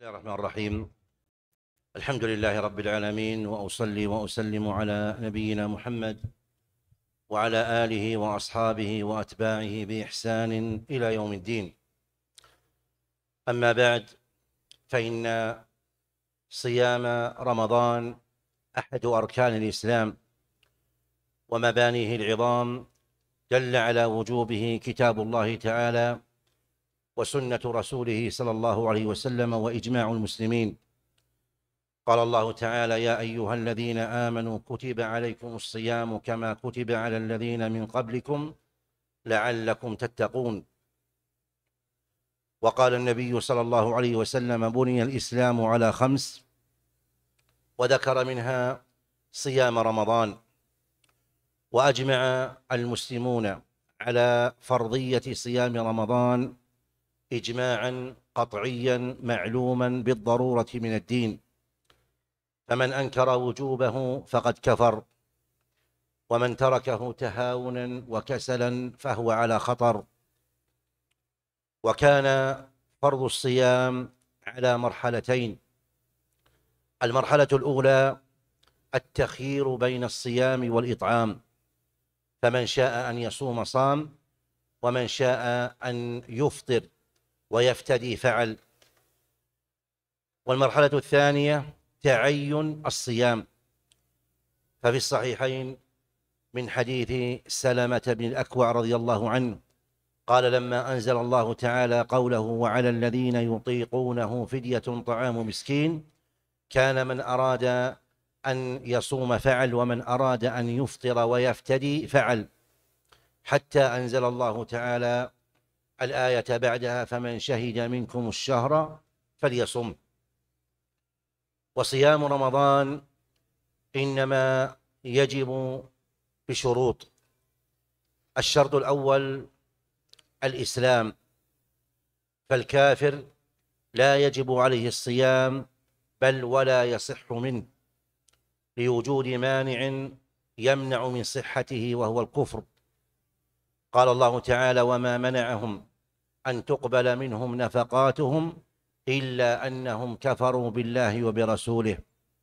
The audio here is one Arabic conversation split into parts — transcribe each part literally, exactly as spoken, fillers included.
بسم الله الرحمن الرحيم. الحمد لله رب العالمين، وأصلي وأسلم على نبينا محمد وعلى آله وأصحابه وأتباعه بإحسان إلى يوم الدين. أما بعد، فإن صيام رمضان أحد أركان الإسلام ومبانيه العظام، دل على وجوبه كتاب الله تعالى وسنة رسوله صلى الله عليه وسلم وإجماع المسلمين. قال الله تعالى: يا أيها الذين آمنوا كتب عليكم الصيام كما كتب على الذين من قبلكم لعلكم تتقون. وقال النبي صلى الله عليه وسلم: بني الإسلام على خمس، وذكر منها صيام رمضان. وأجمع المسلمون على فرضية صيام رمضان إجماعا قطعيا معلوما بالضرورة من الدين، فمن أنكر وجوبه فقد كفر، ومن تركه تهاونا وكسلا فهو على خطر. وكان فرض الصيام على مرحلتين: المرحلة الأولى التخيير بين الصيام والإطعام، فمن شاء أن يصوم صام، ومن شاء أن يفطر ويفتدي فعل. والمرحلة الثانية تعين الصيام، ففي الصحيحين من حديث سلمة بن الأكوع رضي الله عنه قال: لما أنزل الله تعالى قوله: وعلى الذين يطيقونه فدية طعام مسكين، كان من أراد أن يصوم فعل، ومن أراد أن يفطر ويفتدي فعل، حتى أنزل الله تعالى الآية بعدها: فمن شهد منكم الشهر فليصم. وصيام رمضان إنما يجب بشروط. الشرط الأول الإسلام، فالكافر لا يجب عليه الصيام، بل ولا يصح منه، لوجود مانع يمنع من صحته وهو الكفر. قال الله تعالى: وما منعهم أن تقبل منهم نفقاتهم إلا أنهم كفروا بالله وبرسوله.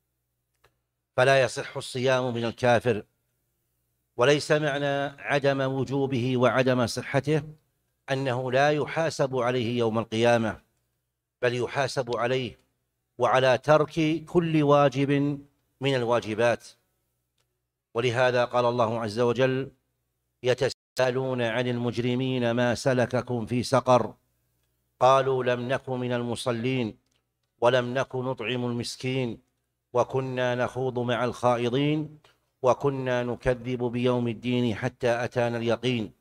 فلا يصح الصيام من الكافر. وليس معنى عدم وجوبه وعدم صحته أنه لا يحاسب عليه يوم القيامة، بل يحاسب عليه وعلى ترك كل واجب من الواجبات. ولهذا قال الله عز وجل: يتساءلون عن المجرمين ما سلككم في سقر، قالوا لم نك من المصلين ولم نك نطعم المسكين وكنا نخوض مع الخائضين وكنا نكذب بيوم الدين حتى أتانا اليقين.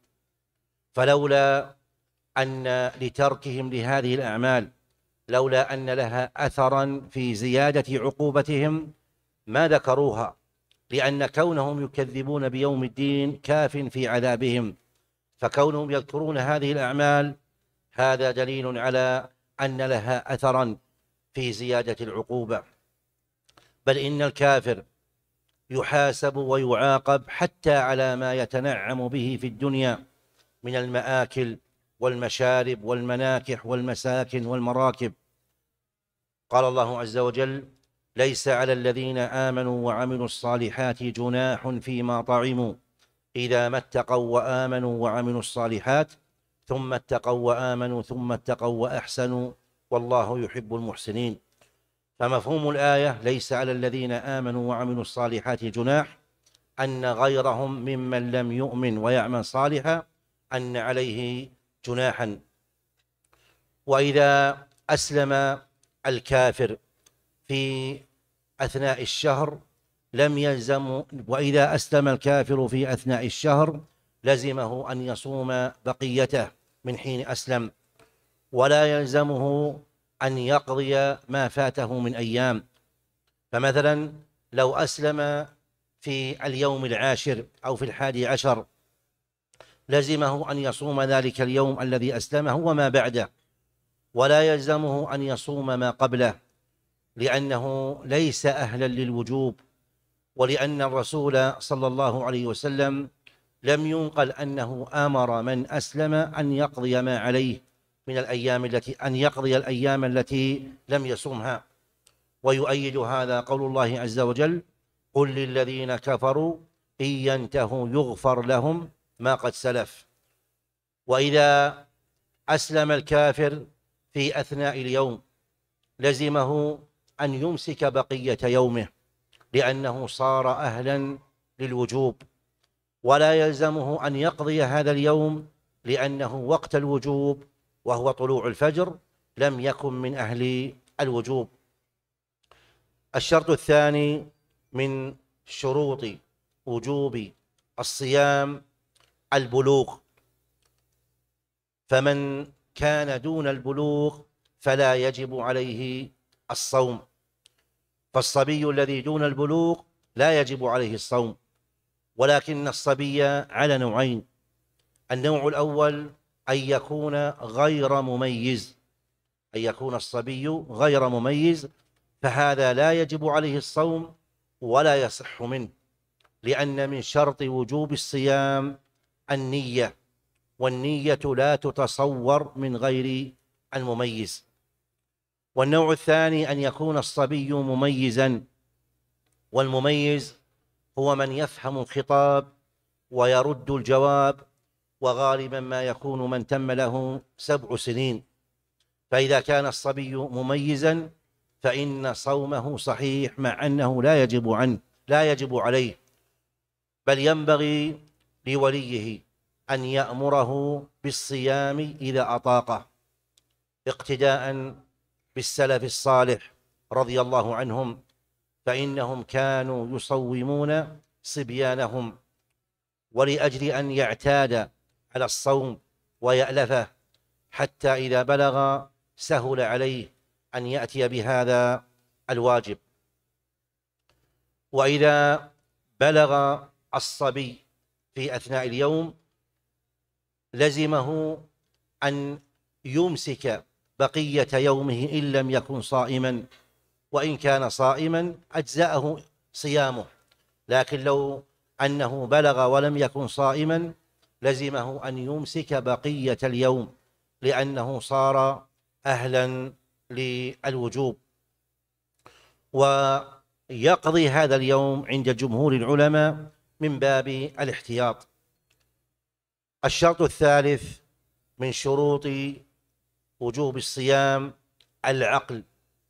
فلولا أن لتركهم لهذه الأعمال لولا أن لها أثرا في زيادة عقوبتهم ما ذكروها، لأن كونهم يكذبون بيوم الدين كاف في عذابهم، فكونهم يذكرون هذه الأعمال هذا دليل على أن لها أثرا في زيادة العقوبة. بل إن الكافر يحاسب ويعاقب حتى على ما يتنعم به في الدنيا من المآكل والمشارب والمناكح والمساكن والمراكب. قال الله عز وجل: ليس على الذين آمنوا وعملوا الصالحات جناح فيما طعموا إذا ما اتقوا وآمنوا وعملوا الصالحات ثم اتقوا وآمنوا ثم اتقوا وأحسنوا والله يحب المحسنين. فمفهوم الآية: ليس على الذين آمنوا وعملوا الصالحات جناح، أن غيرهم ممن لم يؤمن ويعمل صالحا أن عليه جناحا. وإذا أسلم الكافر في أثناء الشهر لم يلزم وإذا أسلم الكافر في أثناء الشهر لزمه أن يصوم بقيته من حين أسلم، ولا يلزمه أن يقضي ما فاته من أيام. فمثلا لو أسلم في اليوم العاشر أو في الحادي عشر لزمه أن يصوم ذلك اليوم الذي أسلمه وما بعده، ولا يلزمه أن يصوم ما قبله، لأنه ليس أهلا للوجوب، ولأن الرسول صلى الله عليه وسلم لم ينقل أنه أمر من أسلم أن يقضي ما عليه من الأيام التي أن يقضي الأيام التي لم يصومها. ويؤيد هذا قول الله عز وجل: قل للذين كفروا إن ينتهوا يغفر لهم ما قد سلف. وإذا أسلم الكافر في أثناء اليوم لزمه أن يمسك بقية يومه، لأنه صار أهلا للوجوب، ولا يلزمه أن يقضي هذا اليوم لأنه وقت الوجوب وهو طلوع الفجر لم يكن من أهل الوجوب. الشرط الثاني من شروط وجوب الصيام البلوغ، فمن كان دون البلوغ فلا يجب عليه الصوم، فالصبي الذي دون البلوغ لا يجب عليه الصوم، ولكن الصبي على نوعين: النوع الأول أن يكون غير مميز، أن يكون الصبي غير مميز، فهذا لا يجب عليه الصوم ولا يصح منه، لأن من شرط وجوب الصيام النية، والنية لا تتصور من غير المميز. والنوع الثاني أن يكون الصبي مميزا، والمميز هو من يفهم الخطاب ويرد الجواب، وغالبا ما يكون من تم له سبع سنين. فإذا كان الصبي مميزا فإن صومه صحيح، مع أنه لا يجب عنه لا يجب عليه، بل ينبغي لوليه أن يأمره بالصيام إذا أطاقه، اقتداء بالسلف الصالح رضي الله عنهم، فإنهم كانوا يصومون صبيانهم، ولأجل أن يعتاد على الصوم ويألفه حتى إذا بلغ سهل عليه أن يأتي بهذا الواجب. وإذا بلغ الصبي في أثناء اليوم لزمه أن يمسك بقية يومه إن لم يكن صائما، وإن كان صائما أجزأه صيامه، لكن لو أنه بلغ ولم يكن صائما لزمه أن يمسك بقية اليوم، لأنه صار أهلا للوجوب، ويقضي هذا اليوم عند جمهور العلماء من باب الاحتياط. الشرط الثالث من شروط وجوب الصيام العقل،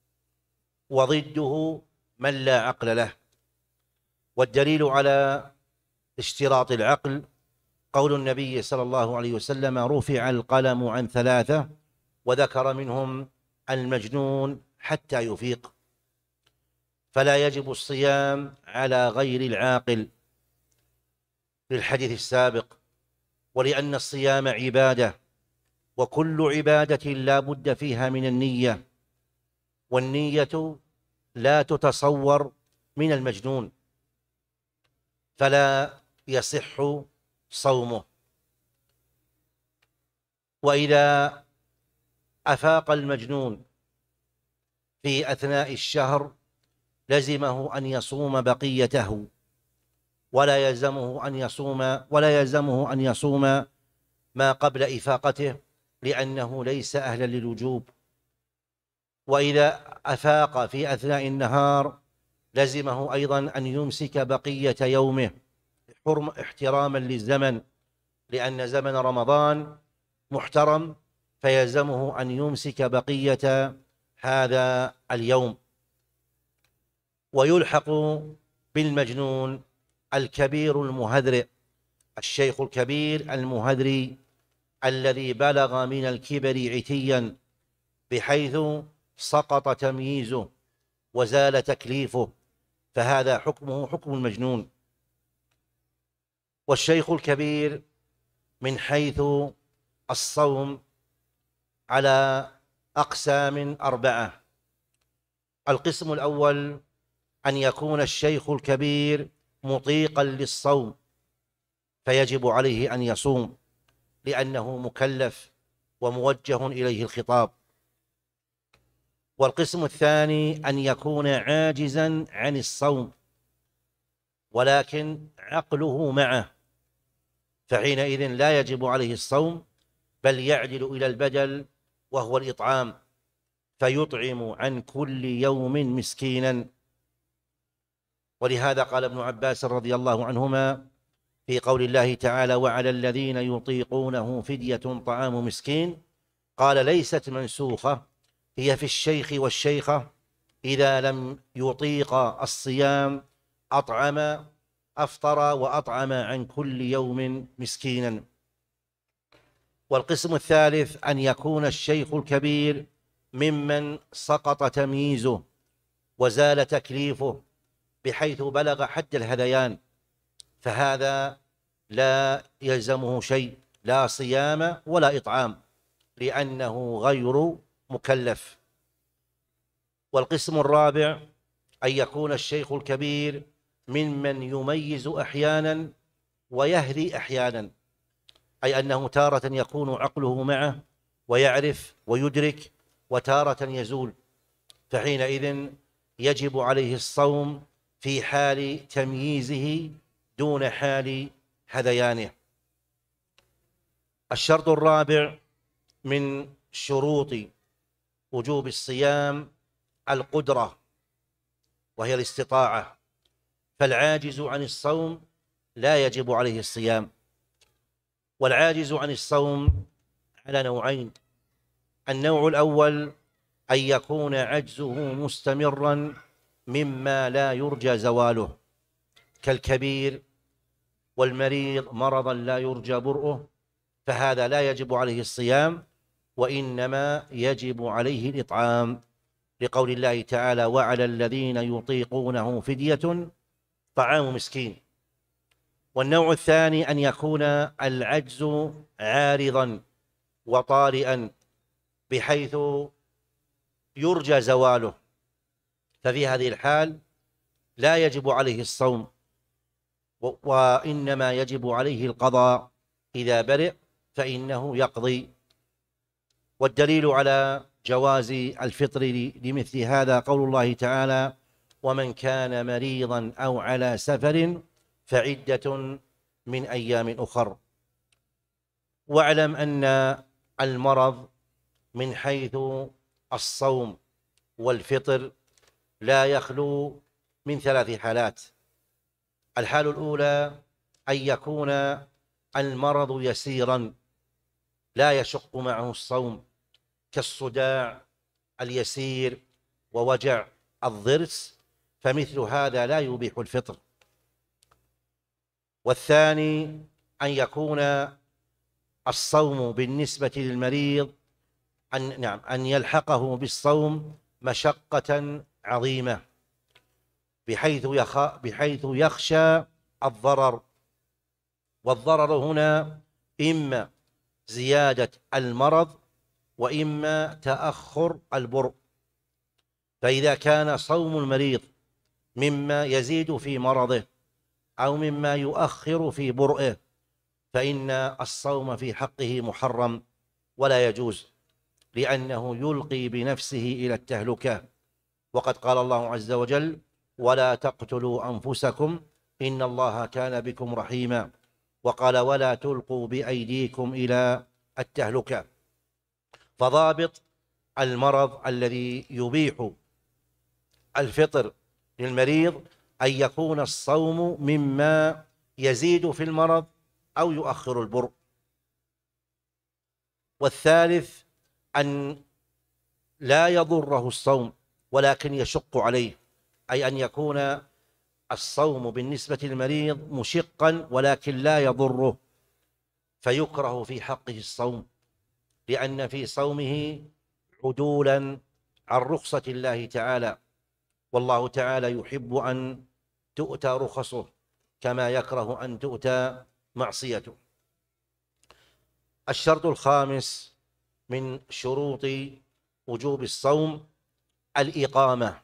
وضده من لا عقل له. والدليل على اشتراط العقل قول النبي صلى الله عليه وسلم: رفع القلم عن ثلاثة، وذكر منهم المجنون حتى يفيق. فلا يجب الصيام على غير العاقل للحديث السابق، ولأن الصيام عبادة، وكل عبادة لا بد فيها من النية، والنية لا تتصور من المجنون، فلا يصح صومه. وإذا أفاق المجنون في أثناء الشهر لزمه أن يصوم بقيته، ولا يلزمه أن يصوم ولا يلزمه أن يصوم ما قبل إفاقته، لأنه ليس أهلا للوجوب. وإذا أفاق في أثناء النهار لزمه أيضا أن يمسك بقية يومه احتراما للزمن، لأن زمن رمضان محترم، فيلزمه أن يمسك بقية هذا اليوم. ويلحق بالمجنون الكبير المهذرئ، الشيخ الكبير المهذري الذي بلغ من الكبر عتيا بحيث سقط تمييزه وزال تكليفه، فهذا حكمه حكم المجنون. والشيخ الكبير من حيث الصوم على أقسام أربعة: القسم الأول أن يكون الشيخ الكبير مطيقا للصوم فيجب عليه أن يصوم، لأنه مكلف وموجه إليه الخطاب. والقسم الثاني أن يكون عاجزا عن الصوم ولكن عقله معه، فحينئذ لا يجب عليه الصوم، بل يعدل إلى البدل وهو الإطعام، فيطعم عن كل يوم مسكينا. ولهذا قال ابن عباس رضي الله عنهما في قول الله تعالى: وعلى الذين يطيقونه فدية طعام مسكين، قال: ليست منسوخة، هي في الشيخ والشيخة إذا لم يطيق الصيام أطعم أفطر وأطعم عن كل يوم مسكينا. والقسم الثالث أن يكون الشيخ الكبير ممن سقط تمييزه وزال تكليفه بحيث بلغ حد الهذيان، فهذا لا يلزمه شيء، لا صيام ولا إطعام، لأنه غير مكلف. والقسم الرابع أن يكون الشيخ الكبير ممن يميز أحيانا ويهدي أحيانا، أي أنه تارة يكون عقله معه ويعرف ويدرك، وتارة يزول، فحينئذ يجب عليه الصوم في حال تمييزه دون حال هذيانه. الشرط الرابع من شروط وجوب الصيام القدرة، وهي الاستطاعة، فالعاجز عن الصوم لا يجب عليه الصيام. والعاجز عن الصوم على نوعين: النوع الأول أن يكون عجزه مستمرا مما لا يرجى زواله، كالكبير والمريض مرضا لا يرجى برؤه، فهذا لا يجب عليه الصيام، وإنما يجب عليه الإطعام، لقول الله تعالى: وعلى الذين يطيقونه فدية طعام مسكين. والنوع الثاني أن يكون العجز عارضا وطارئا بحيث يرجى زواله، ففي هذه الحال لا يجب عليه الصوم، وإنما يجب عليه القضاء إذا برئ فإنه يقضي. والدليل على جواز الفطر لمثل هذا قول الله تعالى: ومن كان مريضا أو على سفر فعدة من أيام أخر. واعلم أن المرض من حيث الصوم والفطر لا يخلو من ثلاث حالات: الحال الأولى أن يكون المرض يسيرا لا يشق معه الصوم، كالصداع اليسير ووجع الضرس، فمثل هذا لا يبيح الفطر. والثاني أن يكون الصوم بالنسبة للمريض أن نعم أن يلحقه بالصوم مشقة عظيمة بحيث يخ بحيث يخشى الضرر، والضرر هنا إما زيادة المرض وإما تأخر البرء. فإذا كان صوم المريض مما يزيد في مرضه أو مما يؤخر في برئه فإن الصوم في حقه محرم ولا يجوز، لأنه يلقي بنفسه إلى التهلكة. وقد قال الله عز وجل: ولا تقتلوا أنفسكم إن الله كان بكم رحيما، وقال: ولا تلقوا بأيديكم إلى التهلكة. فضابط المرض الذي يبيح الفطر للمريض أن يكون الصوم مما يزيد في المرض أو يؤخر البرء. والثالث أن لا يضره الصوم ولكن يشق عليه، أي أن يكون الصوم بالنسبة للمريض مشقا ولكن لا يضره، فيكره في حقه الصوم، لأن في صومه عدولا عن رخصة الله تعالى، والله تعالى يحب أن تؤتى رخصه كما يكره أن تؤتى معصيته. الشرط الخامس من شروط وجوب الصوم الإقامة،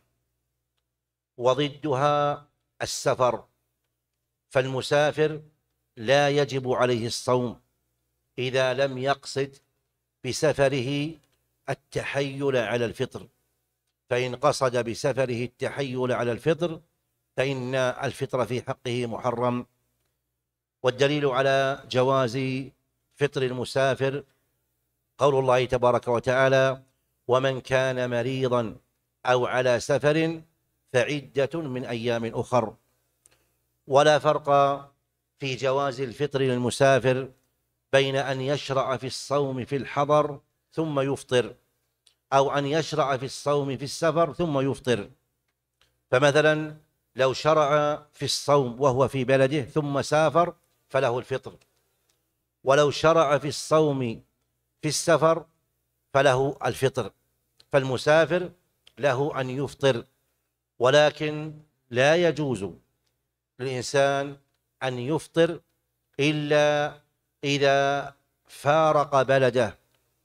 وضدها السفر، فالمسافر لا يجب عليه الصوم إذا لم يقصد بسفره التحيل على الفطر، فإن قصد بسفره التحيل على الفطر فإن الفطر في حقه محرم. والدليل على جواز فطر المسافر قول الله تبارك وتعالى: ومن كان مريضا أو على سفر فعدة من أيام أخر. ولا فرق في جواز الفطر للمسافر بين أن يشرع في الصوم في الحضر ثم يفطر، أو أن يشرع في الصوم في السفر ثم يفطر. فمثلا لو شرع في الصوم وهو في بلده ثم سافر فله الفطر، ولو شرع في الصوم في السفر فله الفطر. فالمسافر له أن يفطر، ولكن لا يجوز للإنسان أن يفطر إلا إذا فارق بلده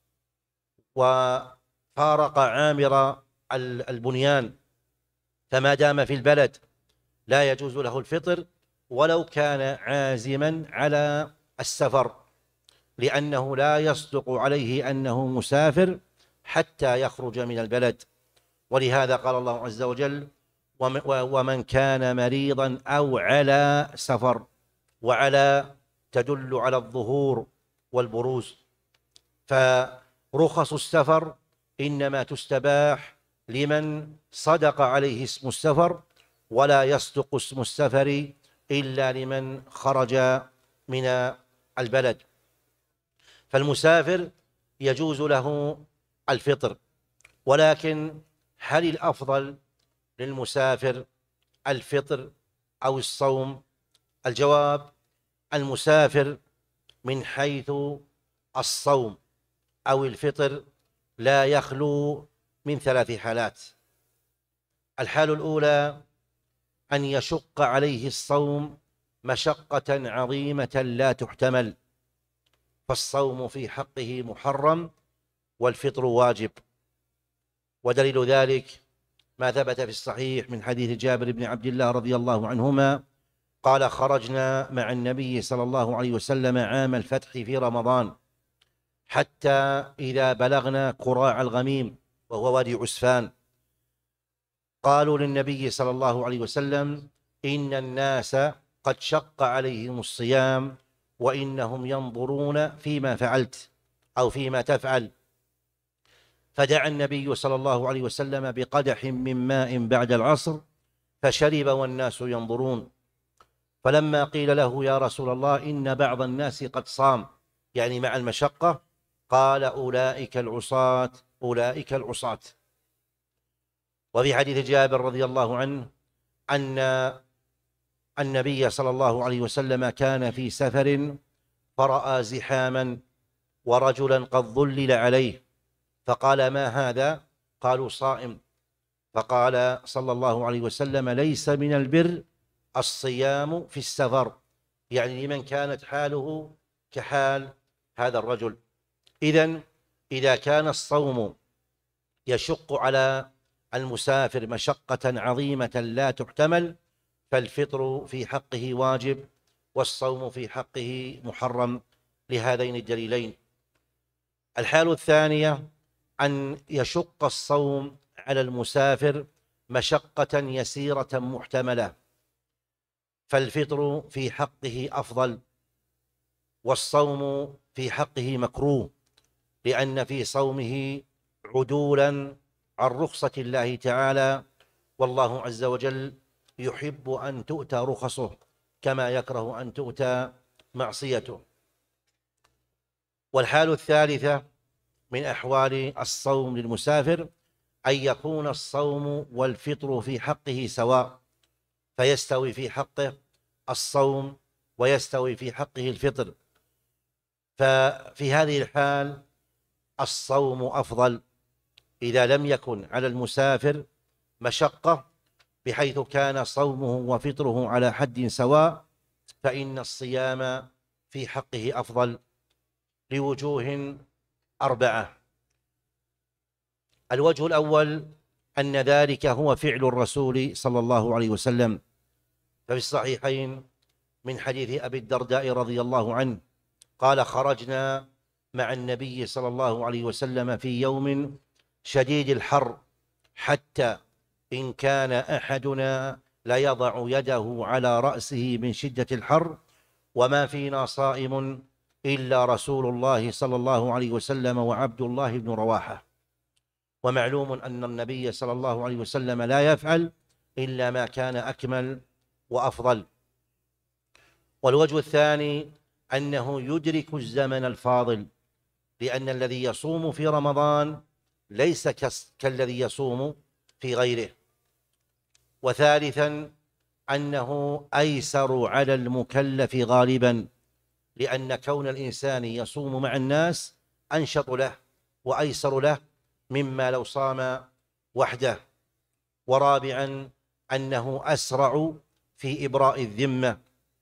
وفارق عامر البنيان، فما دام في البلد لا يجوز له الفطر ولو كان عازما على السفر، لأنه لا يصدق عليه أنه مسافر حتى يخرج من البلد. ولهذا قال الله عز وجل: ومن كان مريضا أو على سفر. وعلى تدل على الظهور والبروز، فرخص السفر إنما تستباح لمن صدق عليه اسم السفر، ولا يصدق اسم السفر إلا لمن خرج من البلد. فالمسافر يجوز له الفطر، ولكن هل الأفضل للمسافر الفطر أو الصوم؟ الجواب: المسافر من حيث الصوم أو الفطر لا يخلو من ثلاث حالات. الحالة الأولى أن يشق عليه الصوم مشقة عظيمة لا تحتمل، فالصوم في حقه محرم والفطر واجب. ودليل ذلك ما ثبت في الصحيح من حديث جابر بن عبد الله رضي الله عنهما قال: خرجنا مع النبي صلى الله عليه وسلم عام الفتح في رمضان، حتى إذا بلغنا قراع الغميم وهو وادي عسفان، قالوا للنبي صلى الله عليه وسلم: إن الناس قد شق عليهم الصيام وإنهم ينظرون فيما فعلت أو فيما تفعل. فدعا النبي صلى الله عليه وسلم بقدح من ماء بعد العصر فشرب والناس ينظرون. فلما قيل له: يا رسول الله إن بعض الناس قد صام، يعني مع المشقة، قال: أولئك العصاة أولئك العصاة. وفي حديث جابر رضي الله عنه أن النبي صلى الله عليه وسلم كان في سفر فرأى زحاما ورجلا قد ظلل عليه، فقال: ما هذا؟ قالوا: صائم. فقال صلى الله عليه وسلم: ليس من البر الصيام في السفر، يعني لمن كانت حاله كحال هذا الرجل. إذن إذا كان الصوم يشق على المسافر مشقة عظيمة لا تحتمل فالفطر في حقه واجب والصوم في حقه محرم لهذين الدليلين. الحالة الثانية أن يشق الصوم على المسافر مشقة يسيرة محتملة، فالفطر في حقه أفضل والصوم في حقه مكروه، لأن في صومه عدولا عن رخصة الله تعالى، والله عز وجل يحب أن تؤتى رخصه كما يكره أن تؤتى معصيته. والحالة الثالثة من أحوال الصوم للمسافر أن يكون الصوم والفطر في حقه سواء، فيستوي في حقه الصوم ويستوي في حقه الفطر. ففي هذه الحال الصوم أفضل إذا لم يكن على المسافر مشقة بحيث كان صومه وفطره على حد سواء، فإن الصيام في حقه أفضل لوجوه أربعة. الوجه الأول أن ذلك هو فعل الرسول صلى الله عليه وسلم، ففي الصحيحين من حديث أبي الدرداء رضي الله عنه قال: خرجنا مع النبي صلى الله عليه وسلم في يوم شديد الحر، حتى إن كان أحدنا ليضع يده على رأسه من شدة الحر، وما فينا صائم إلا رسول الله صلى الله عليه وسلم وعبد الله بن رواحة. ومعلوم أن النبي صلى الله عليه وسلم لا يفعل إلا ما كان أكمل وأفضل. والوجه الثاني أنه يدرك الزمن الفاضل، لأن الذي يصوم في رمضان ليس كالذي يصوم في غيره. وثالثا أنه أيسر على المكلف غالبا، لأن كون الإنسان يصوم مع الناس أنشط له وأيسر له مما لو صام وحده. ورابعا أنه أسرع في إبراء الذمة،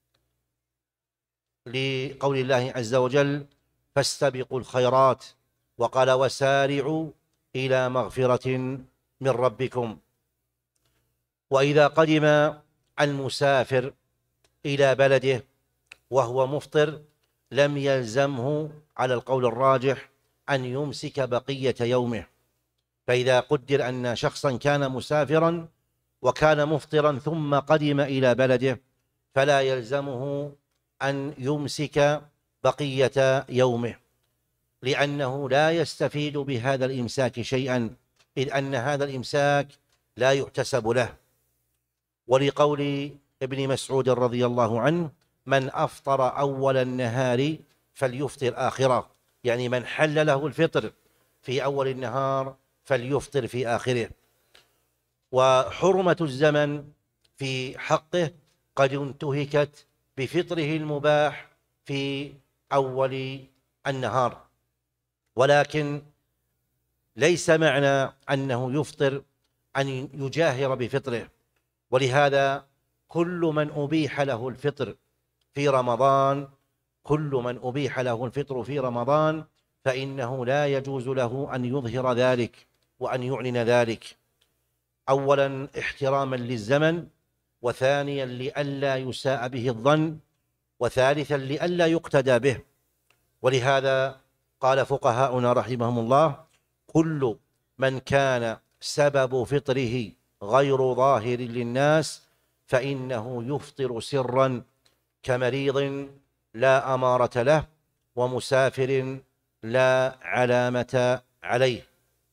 لقول الله عز وجل: فاستبقوا الخيرات، وقال: وسارعوا إلى مغفرة من ربكم. وإذا قدم المسافر إلى بلده وهو مفطر لم يلزمه على القول الراجح أن يمسك بقية يومه. فإذا قدر أن شخصا كان مسافرا وكان مفطرا ثم قدم إلى بلده فلا يلزمه أن يمسك بقية يومه، لأنه لا يستفيد بهذا الإمساك شيئا، إذ أن هذا الإمساك لا يحتسب له. ولقول ابن مسعود رضي الله عنه: من أفطر أول النهار فليفطر آخره، يعني من حل له الفطر في أول النهار فليفطر في آخره. وحرمة الزمن في حقه قد انتهكت بفطره المباح في أول النهار، ولكن ليس معنى أنه يفطر أن يجاهر بفطره. ولهذا كل من أبيح له الفطر في رمضان كل من أبيح له الفطر في رمضان فإنه لا يجوز له أن يظهر ذلك وأن يعلن ذلك، أولا احتراما للزمن، وثانيا لئلا يساء به الظن، وثالثا لئلا يقتدى به. ولهذا قال فقهاؤنا رحمهم الله: كل من كان سبب فطره غير ظاهر للناس فإنه يفطر سرا، كمريض لا أمارة له ومسافر لا علامة عليه.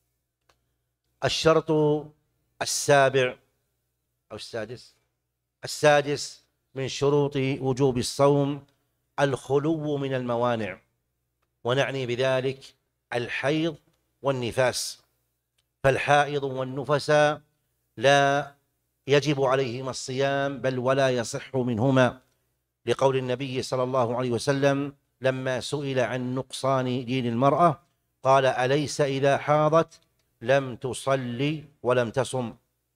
الشرط السابع أو السادس السادس من شروط وجوب الصوم الخلو من الموانع، ونعني بذلك الحيض والنفاس. فالحائض والنفساء لا يجب عليهما الصيام، بل ولا يصح منهما، لقول النبي صلى الله عليه وسلم لما سئل عن نقصان دين المرأة قال: أليس إذا حاضت لم تصلي ولم تصم؟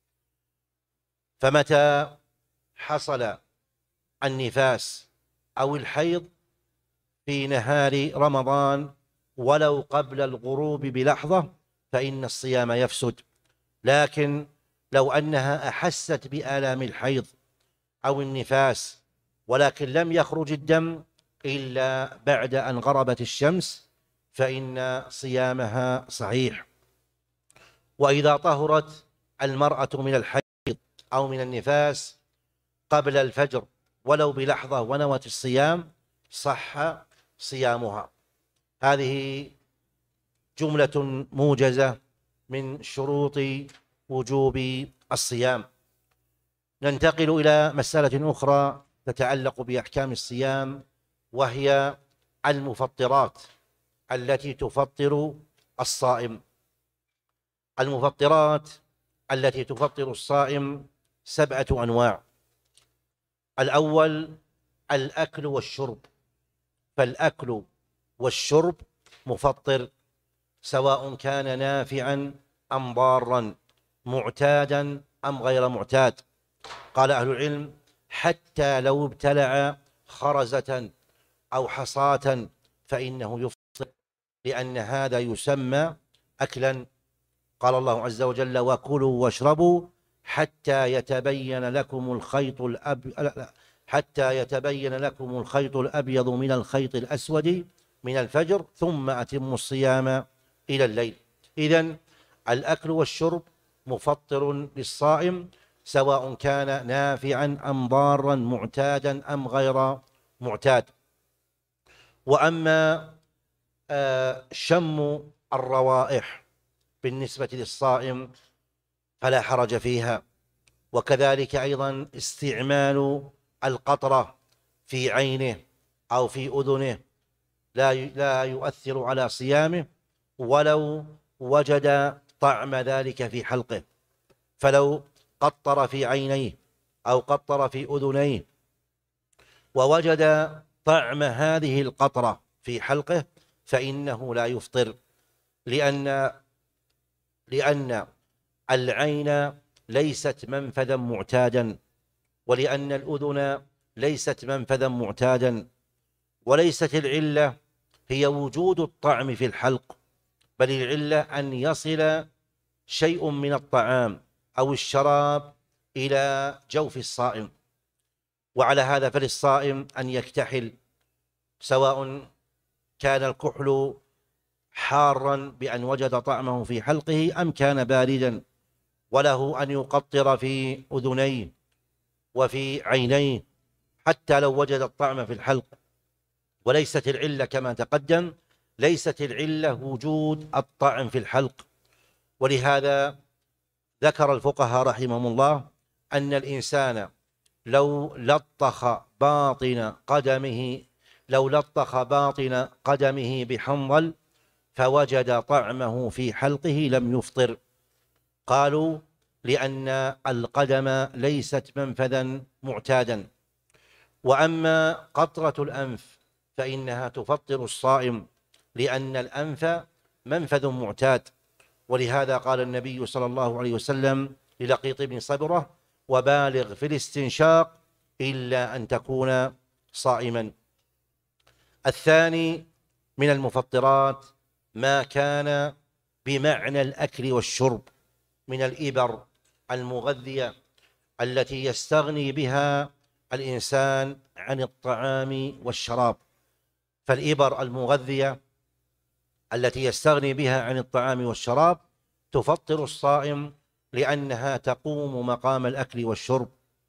فمتى حصل النفاس أو الحيض في نهار رمضان ولو قبل الغروب بلحظة فإن الصيام يفسد. لكن لو أنها أحست بآلام الحيض أو النفاس ولكن لم يخرج الدم إلا بعد أن غربت الشمس فإن صيامها صحيح. وإذا طهرت المرأة من الحيض أو من النفاس قبل الفجر ولو بلحظة ونوت الصيام صح صيامها. هذه جملة موجزة من شروط وجوب الصيام. ننتقل إلى مسألة أخرى تتعلق بأحكام الصيام، وهي المفطرات التي تفطر الصائم. المفطرات التي تفطر الصائم سبعة أنواع. الأول الأكل والشرب، فالأكل والشرب مفطر، سواء كان نافعا أم ضارا، معتادا أم غير معتاد. قال أهل العلم: حتى لو ابتلع خرزة أو حصاة فإنه يفطر، لأن هذا يسمى أكلا. قال الله عز وجل: وكلوا واشربوا حتى يتبين لكم الخيط الأب... حتى يتبين لكم الخيط الأبيض من الخيط الأسود من الفجر ثم أتموا الصيام إلى الليل. إذن الأكل والشرب مفطر للصائم، سواء كان نافعا أم ضارا، معتادا أم غير معتاد. وأما شم الروائح بالنسبة للصائم فلا حرج فيها، وكذلك أيضا استعمال القطرة في عينه أو في أذنه لا لا يؤثر على صيامه ولو وجد طعم ذلك في حلقه. فلو قطر في عينيه أو قطر في أذنيه ووجد طعم هذه القطرة في حلقه فإنه لا يفطر، لأن لأن العين ليست منفذا معتادا، ولأن الأذن ليست منفذا معتادا، وليست العلة هي وجود الطعم في الحلق، بل العلة أن يصل شيء من الطعام أو الشراب إلى جوف الصائم. وعلى هذا فللصائم أن يكتحل، سواء كان الكحل حارا بأن وجد طعمه في حلقه أم كان باردا، وله أن يقطر في أذنيه وفي عينيه حتى لو وجد الطعم في الحلق. وليست العلة كما تقدم، ليست العلة وجود الطعم في الحلق. ولهذا ذكر الفقهاء رحمهم الله أن الإنسان لو لطخ باطن قدمه لو لطخ باطن قدمه بحنظل فوجد طعمه في حلقه لم يفطر. قالوا لأن القدم ليست منفذا معتادا. وأما قطرة الأنف فإنها تفطر الصائم، لأن الأنف منفذ معتاد. ولهذا قال النبي صلى الله عليه وسلم للقيط بن صبرة: وبالغ في الاستنشاق إلا أن تكون صائما. الثاني من المفطرات ما كان بمعنى الأكل والشرب من الإبر المغذية التي يستغني بها الإنسان عن الطعام والشراب. فالإبر المغذية التي يستغني بها عن الطعام والشراب تفطر الصائم، لأنها تقوم مقام الأكل والشرب.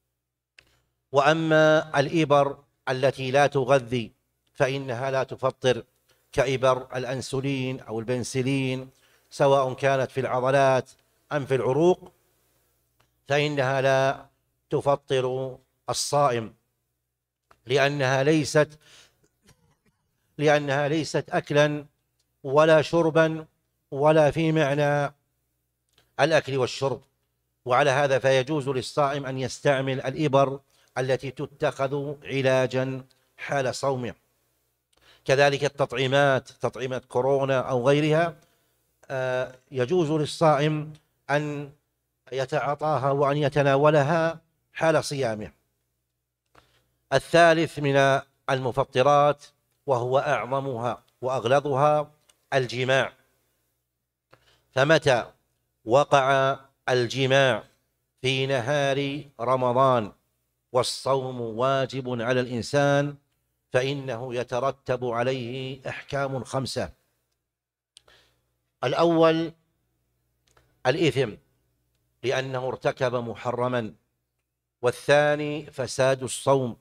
وأما الإبر التي لا تغذي فإنها لا تفطر، كإبر الأنسولين أو البنسلين، سواء كانت في العضلات أم في العروق، فإنها لا تفطر الصائم، لأنها ليست لأنها ليست أكلا ولا شربا ولا في معنى الأكل والشرب. وعلى هذا فيجوز للصائم أن يستعمل الإبر التي تتخذ علاجا حال صومه. كذلك التطعيمات، تطعيمات كورونا أو غيرها، يجوز للصائم أن يتعاطاها وأن يتناولها حال صيامه. الثالث من المفطرات وهو أعظمها وأغلظها الجماع. فمتى وقع الجماع في نهار رمضان والصوم واجب على الإنسان فإنه يترتب عليه أحكام خمسة. الأول الإثم لأنه ارتكب محرما، والثاني فساد الصوم،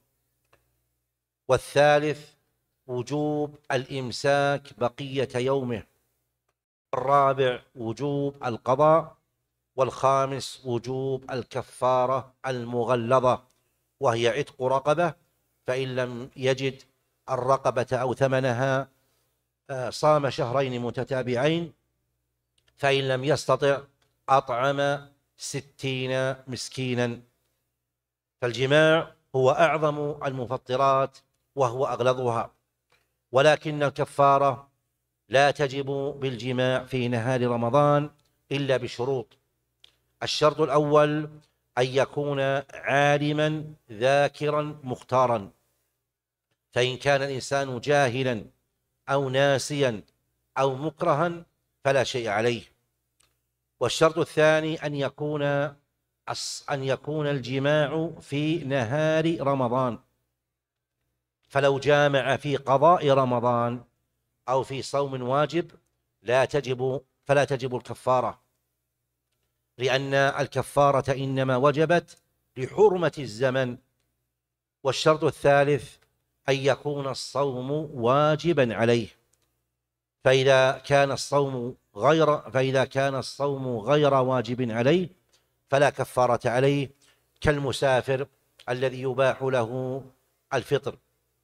والثالث وجوب الإمساك بقية يومه، الرابع وجوب القضاء، والخامس وجوب الكفارة المغلظة وهي عتق رقبة، فإن لم يجد الرقبة أو ثمنها صام شهرين متتابعين، فإن لم يستطع أطعم ستين مسكينا. فالجماع هو أعظم المفطرات وهو أغلظها، ولكن الكفارة لا تجب بالجماع في نهار رمضان إلا بشروط. الشرط الأول أن يكون عالما ذاكرا مختارا، فإن كان الإنسان جاهلا أو ناسيا أو مكرها فلا شيء عليه. والشرط الثاني أن يكون أن يكون الجماع في نهار رمضان، فلو جامع في قضاء رمضان أو في صوم واجب لا تجب فلا تجب الكفارة، لأن الكفارة إنما وجبت لحرمة الزمن. والشرط الثالث أن يكون الصوم واجبا عليه، فإذا كان الصوم غير فإذا كان الصوم غير واجب عليه فلا كفارة عليه، كالمسافر الذي يباح له الفطر.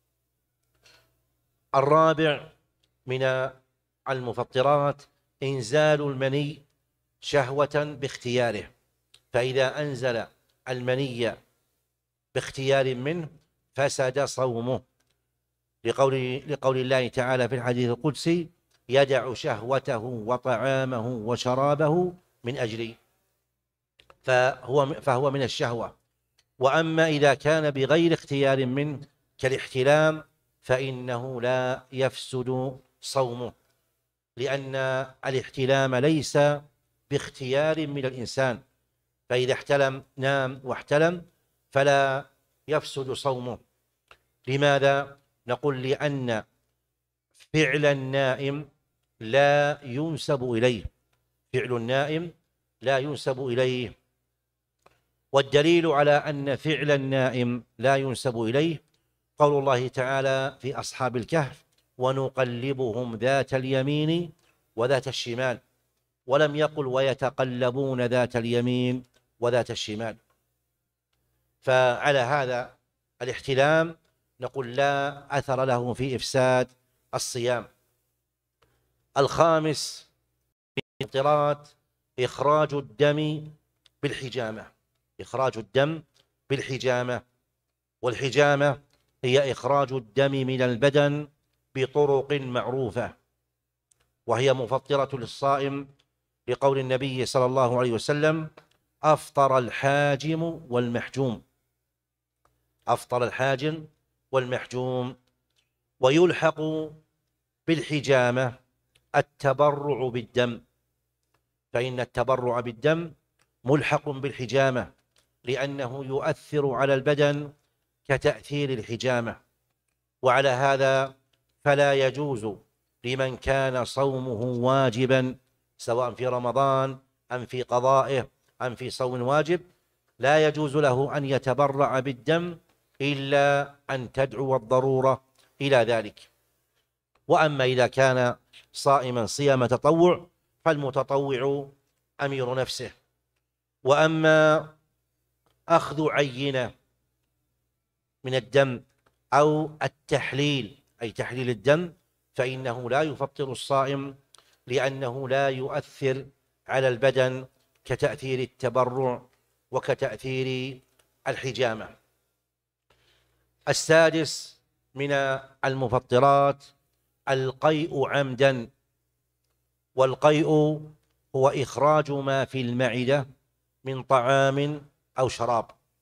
الرابع من المفطرات إنزال المني شهوة باختياره، فإذا أنزل المني باختيار منه فسد صومه، لقول, لقول الله تعالى في الحديث القدسي: يدع شهوته وطعامه وشرابه من أجلي، فهو, فهو من الشهوة. وأما إذا كان بغير اختيار منه كالاحتلام فإنه لا يفسد صومه، لأن الاحتلام ليس باختيار من الإنسان، فإذا احتلم نام واحتلم فلا يفسد صومه. لماذا؟ نقول لأن فعل النائم لا ينسب إليه، فعل النائم لا ينسب إليه. والدليل على أن فعل النائم لا ينسب إليه قول الله تعالى في أصحاب الكهف: ونقلبهم ذات اليمين وذات الشمال، ولم يقل ويتقلبون ذات اليمين وذات الشمال. فعلى هذا الاحتلام نقول لا أثر له في إفساد الصيام. الخامس من المفطرات إخراج الدم بالحجامة، إخراج الدم بالحجامة. والحجامة هي إخراج الدم من البدن بطرق معروفة، وهي مفطرة للصائم، لقول النبي صلى الله عليه وسلم: أفطر الحاجم والمحجوم، أفطر الحاجم والمحجوم. ويلحق بالحجامة التبرع بالدم، فإن التبرع بالدم ملحق بالحجامة، لأنه يؤثر على البدن كتأثير الحجامة. وعلى هذا فلا يجوز لمن كان صومه واجبا، سواء في رمضان أم في قضائه أم في صوم واجب، لا يجوز له أن يتبرع بالدم إلا أن تدعو الضرورة إلى ذلك. وأما إذا كان صائما صيام تطوع فالمتطوع أمير نفسه. وأما أخذ عينة من الدم أو التحليل، أي تحليل الدم، فإنه لا يفطر الصائم، لأنه لا يؤثر على البدن كتأثير التبرع وكتأثير الحجامة. السادس من المفطرات القيء عمدا. والقيء هو إخراج ما في المعدة من طعام أو شراب.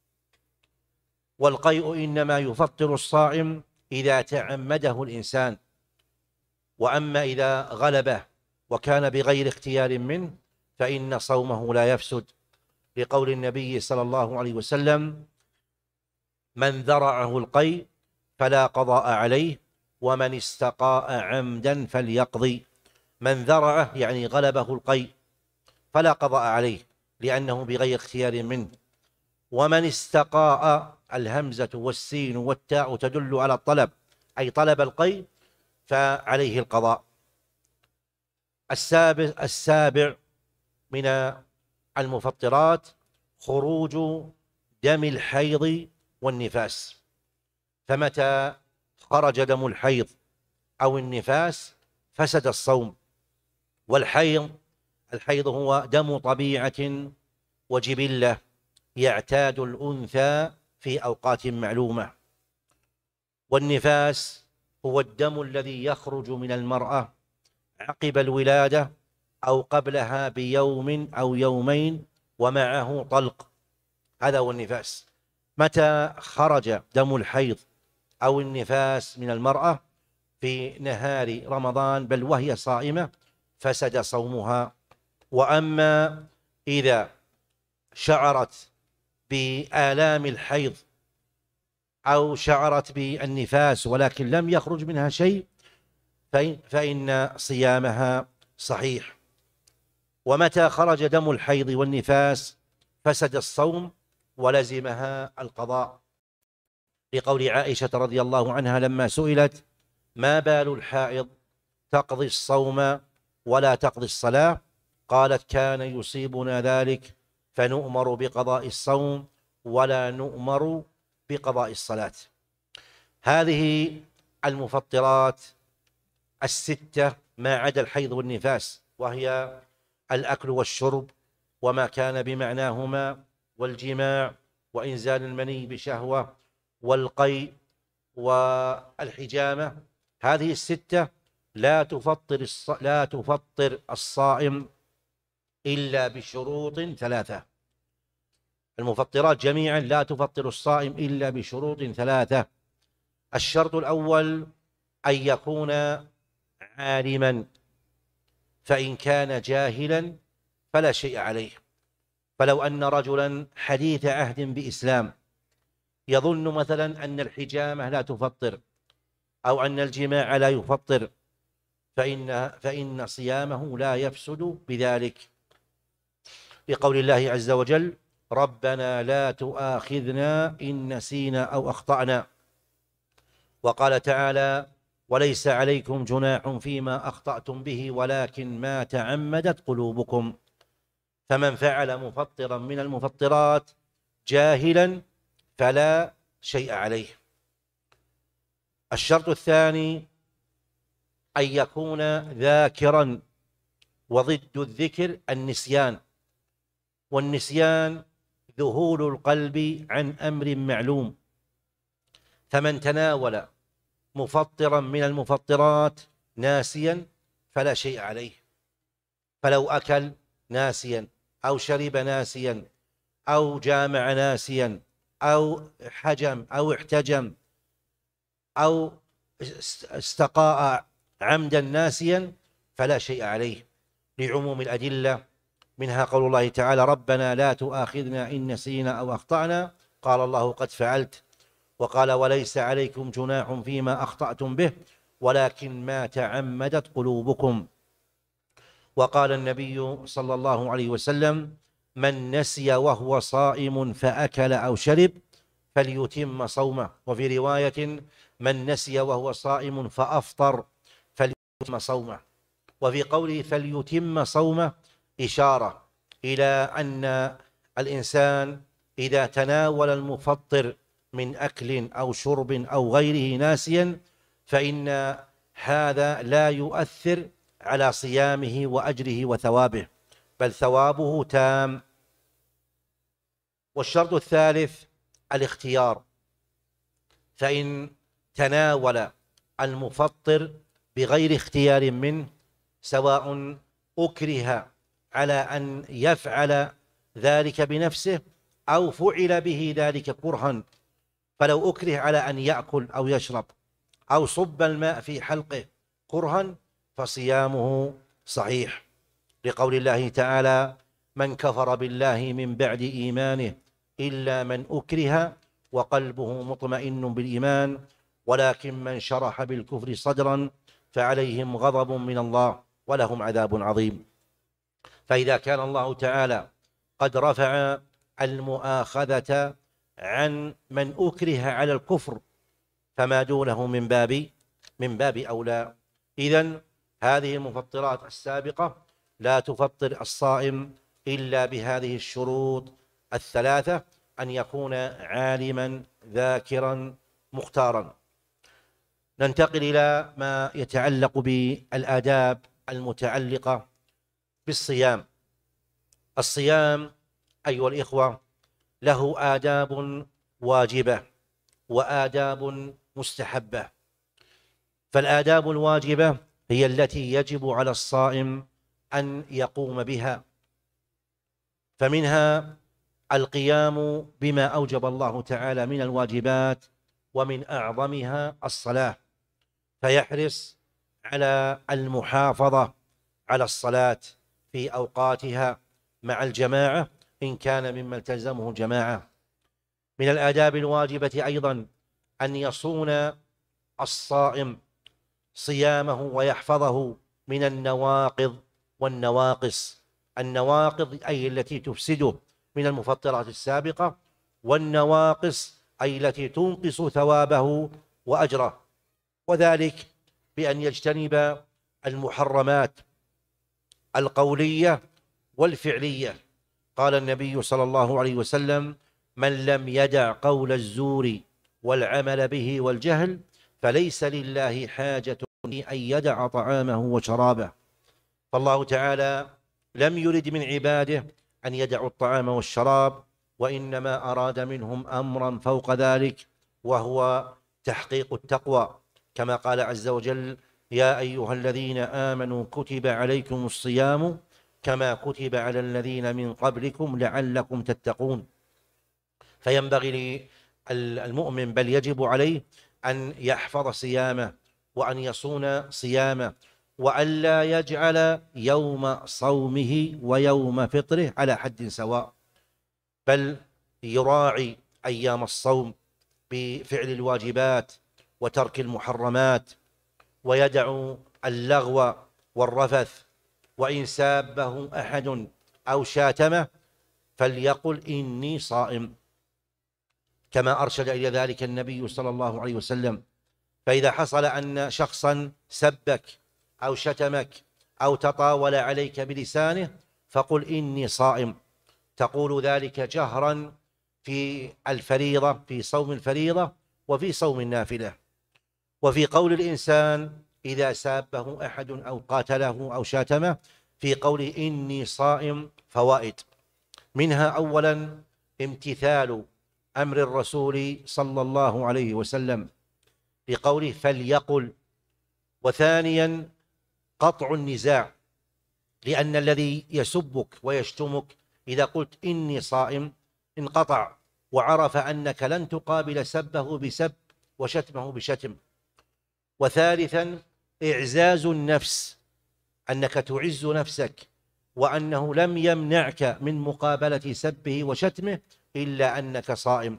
والقيء إنما يفطر الصائم إذا تعمده الإنسان، وأما إذا غلبه وكان بغير اختيار منه فإن صومه لا يفسد، لقول النبي صلى الله عليه وسلم: من ذرعه القيء فلا قضاء عليه، ومن استقاء عمدا فليقضي. من ذرعه يعني غلبه القيء فلا قضاء عليه لأنه بغير اختيار منه. ومن استقاء، الهمزة والسين والتاء تدل على الطلب، أي طلب القيء، فعليه القضاء. السابع, السابع من المفطرات خروج دم الحيض والنفاس. فمتى خرج دم الحيض أو النفاس فسد الصوم. والحيض الحيض هو دم طبيعة وجبلة يعتاد الأنثى في أوقات معلومة. والنفاس هو الدم الذي يخرج من المرأة عقب الولادة أو قبلها بيوم أو يومين ومعه طلق، هذا هو النفاس. متى خرج دم الحيض أو النفاس من المرأة في نهار رمضان بل وهي صائمة فسد صومها. وأما إذا شعرت بآلام الحيض أو شعرت بالنفاس ولكن لم يخرج منها شيء فإن صيامها صحيح. ومتى خرج دم الحيض والنفاس فسد الصوم ولزمها القضاء، لقول عائشة رضي الله عنها لما سئلت ما بال الحائض تقضي الصوم ولا تقضي الصلاة، قالت كان يصيبنا ذلك فنؤمر بقضاء الصوم ولا نؤمر بقضاء الصلاة. هذه المفطرات الستة ما عدا الحيض والنفاس، وهي الأكل والشرب وما كان بمعناهما، والجماع، وإنزال المني بشهوة، والقيء، والحجامة. هذه الستة لا تفطر الص... لا تفطر الصائم إلا بشروط ثلاثة. المفطرات جميعا لا تفطر الصائم إلا بشروط ثلاثة. الشرط الأول أن يكون عالما، فإن كان جاهلا فلا شيء عليه. فلو أن رجلا حديث عهد بإسلام يظن مثلا أن الحجامة لا تفطر أو أن الجماع لا يفطر، فإن, فإن صيامه لا يفسد بذلك، لقول الله عز وجل ربنا لا تؤاخذنا إن نسينا أو أخطأنا. وقال تعالى وليس عليكم جناح فيما أخطأتم به ولكن ما تعمدت قلوبكم. فمن فعل مفطرا من المفطرات جاهلا فلا شيء عليه. الشرط الثاني أن يكون ذاكرا، وضد الذكر النسيان، والنسيان ذهول القلب عن أمر معلوم. فمن تناول مفطرا من المفطرات ناسيا فلا شيء عليه. فلو أكل ناسيا أو شرب ناسيا أو جامع ناسيا أو حجم أو احتجم أو استقاء عمدا ناسيا فلا شيء عليه، لعموم الأدلة، منها قول الله تعالى ربنا لا تؤاخذنا إن نسينا أو أخطأنا، قال الله قد فعلت. وقال وليس عليكم جناح فيما أخطأتم به ولكن ما تعمدت قلوبكم. وقال النبي صلى الله عليه وسلم من نسي وهو صائم فأكل أو شرب فليتم صومه. وفي رواية من نسي وهو صائم فأفطر فليتم صومه. وفي قوله فليتم صومه إشارة إلى أن الإنسان إذا تناول المفطر من أكل أو شرب أو غيره ناسيا فإن هذا لا يؤثر على صيامه وأجره وثوابه، بل ثوابه تام. والشرط الثالث الاختيار، فإن تناول المفطر بغير اختيار منه، سواء أكره على أن يفعل ذلك بنفسه أو فعل به ذلك كرها، فلو أكره على أن يأكل أو يشرب أو صب الماء في حلقه كرها فصيامه صحيح، لقول الله تعالى من كفر بالله من بعد إيمانه إلا من أكره وقلبه مطمئن بالإيمان ولكن من شرح بالكفر صدرا فعليهم غضب من الله ولهم عذاب عظيم. فإذا كان الله تعالى قد رفع المؤاخذة عن من أكره على الكفر فما دونه من باب من باب أولى. إذن هذه المفطرات السابقة لا تفطر الصائم إلا بهذه الشروط الثلاثة: أن يكون عالما ذاكرا مختارا. ننتقل إلى ما يتعلق بالآداب المتعلقة بالصيام. الصيام أيها الإخوة له آداب واجبة وآداب مستحبة. فالآداب الواجبة هي التي يجب على الصائم أن يقوم بها، فمنها القيام بما أوجب الله تعالى من الواجبات، ومن أعظمها الصلاة، فيحرص على المحافظة على الصلاة في أوقاتها مع الجماعة إن كان مما التزمه الجماعة. من الآداب الواجبة أيضا أن يصون الصائم صيامه ويحفظه من النواقض والنواقص. النواقض أي التي تفسده من المفطرات السابقة، والنواقص أي التي تنقص ثوابه وأجره، وذلك بأن يجتنب المحرمات القولية والفعلية. قال النبي صلى الله عليه وسلم: من لم يدع قول الزور والعمل به والجهل فليس لله حاجة في أن يدع طعامه وشرابه. فالله تعالى لم يرد من عباده أن يدعوا الطعام والشراب، وإنما أراد منهم أمرا فوق ذلك، وهو تحقيق التقوى، كما قال عز وجل: يا أيها الذين آمنوا كتب عليكم الصيام كما كتب على الذين من قبلكم لعلكم تتقون. فينبغي للمؤمن، بل يجب عليه، أن يحفظ صيامه وأن يصون صيامه، وألا يجعل يوم صومه ويوم فطره على حد سواء، بل يراعي أيام الصوم بفعل الواجبات وترك المحرمات، ويدع اللغو والرفث. وإن سابه أحد أو شاتمه فليقل إني صائم، كما أرشد إلى ذلك النبي صلى الله عليه وسلم. فإذا حصل أن شخصا سبك أو شتمك أو تطاول عليك بلسانه فقل إني صائم، تقول ذلك جهرا في الفريضة، في صوم الفريضة وفي صوم النافلة. وفي قول الإنسان إذا سابه أحد أو قاتله أو شاتمه في قوله إني صائم فوائد، منها أولا امتثال أمر الرسول صلى الله عليه وسلم لقوله فليقل، وثانيا قطع النزاع، لأن الذي يسبك ويشتمك إذا قلت إني صائم انقطع، وعرف أنك لن تقابل سبه بسب وشتمه بشتم. وثالثا إعزاز النفس، أنك تعز نفسك، وأنه لم يمنعك من مقابلة سبه وشتمه إلا أنك صائم.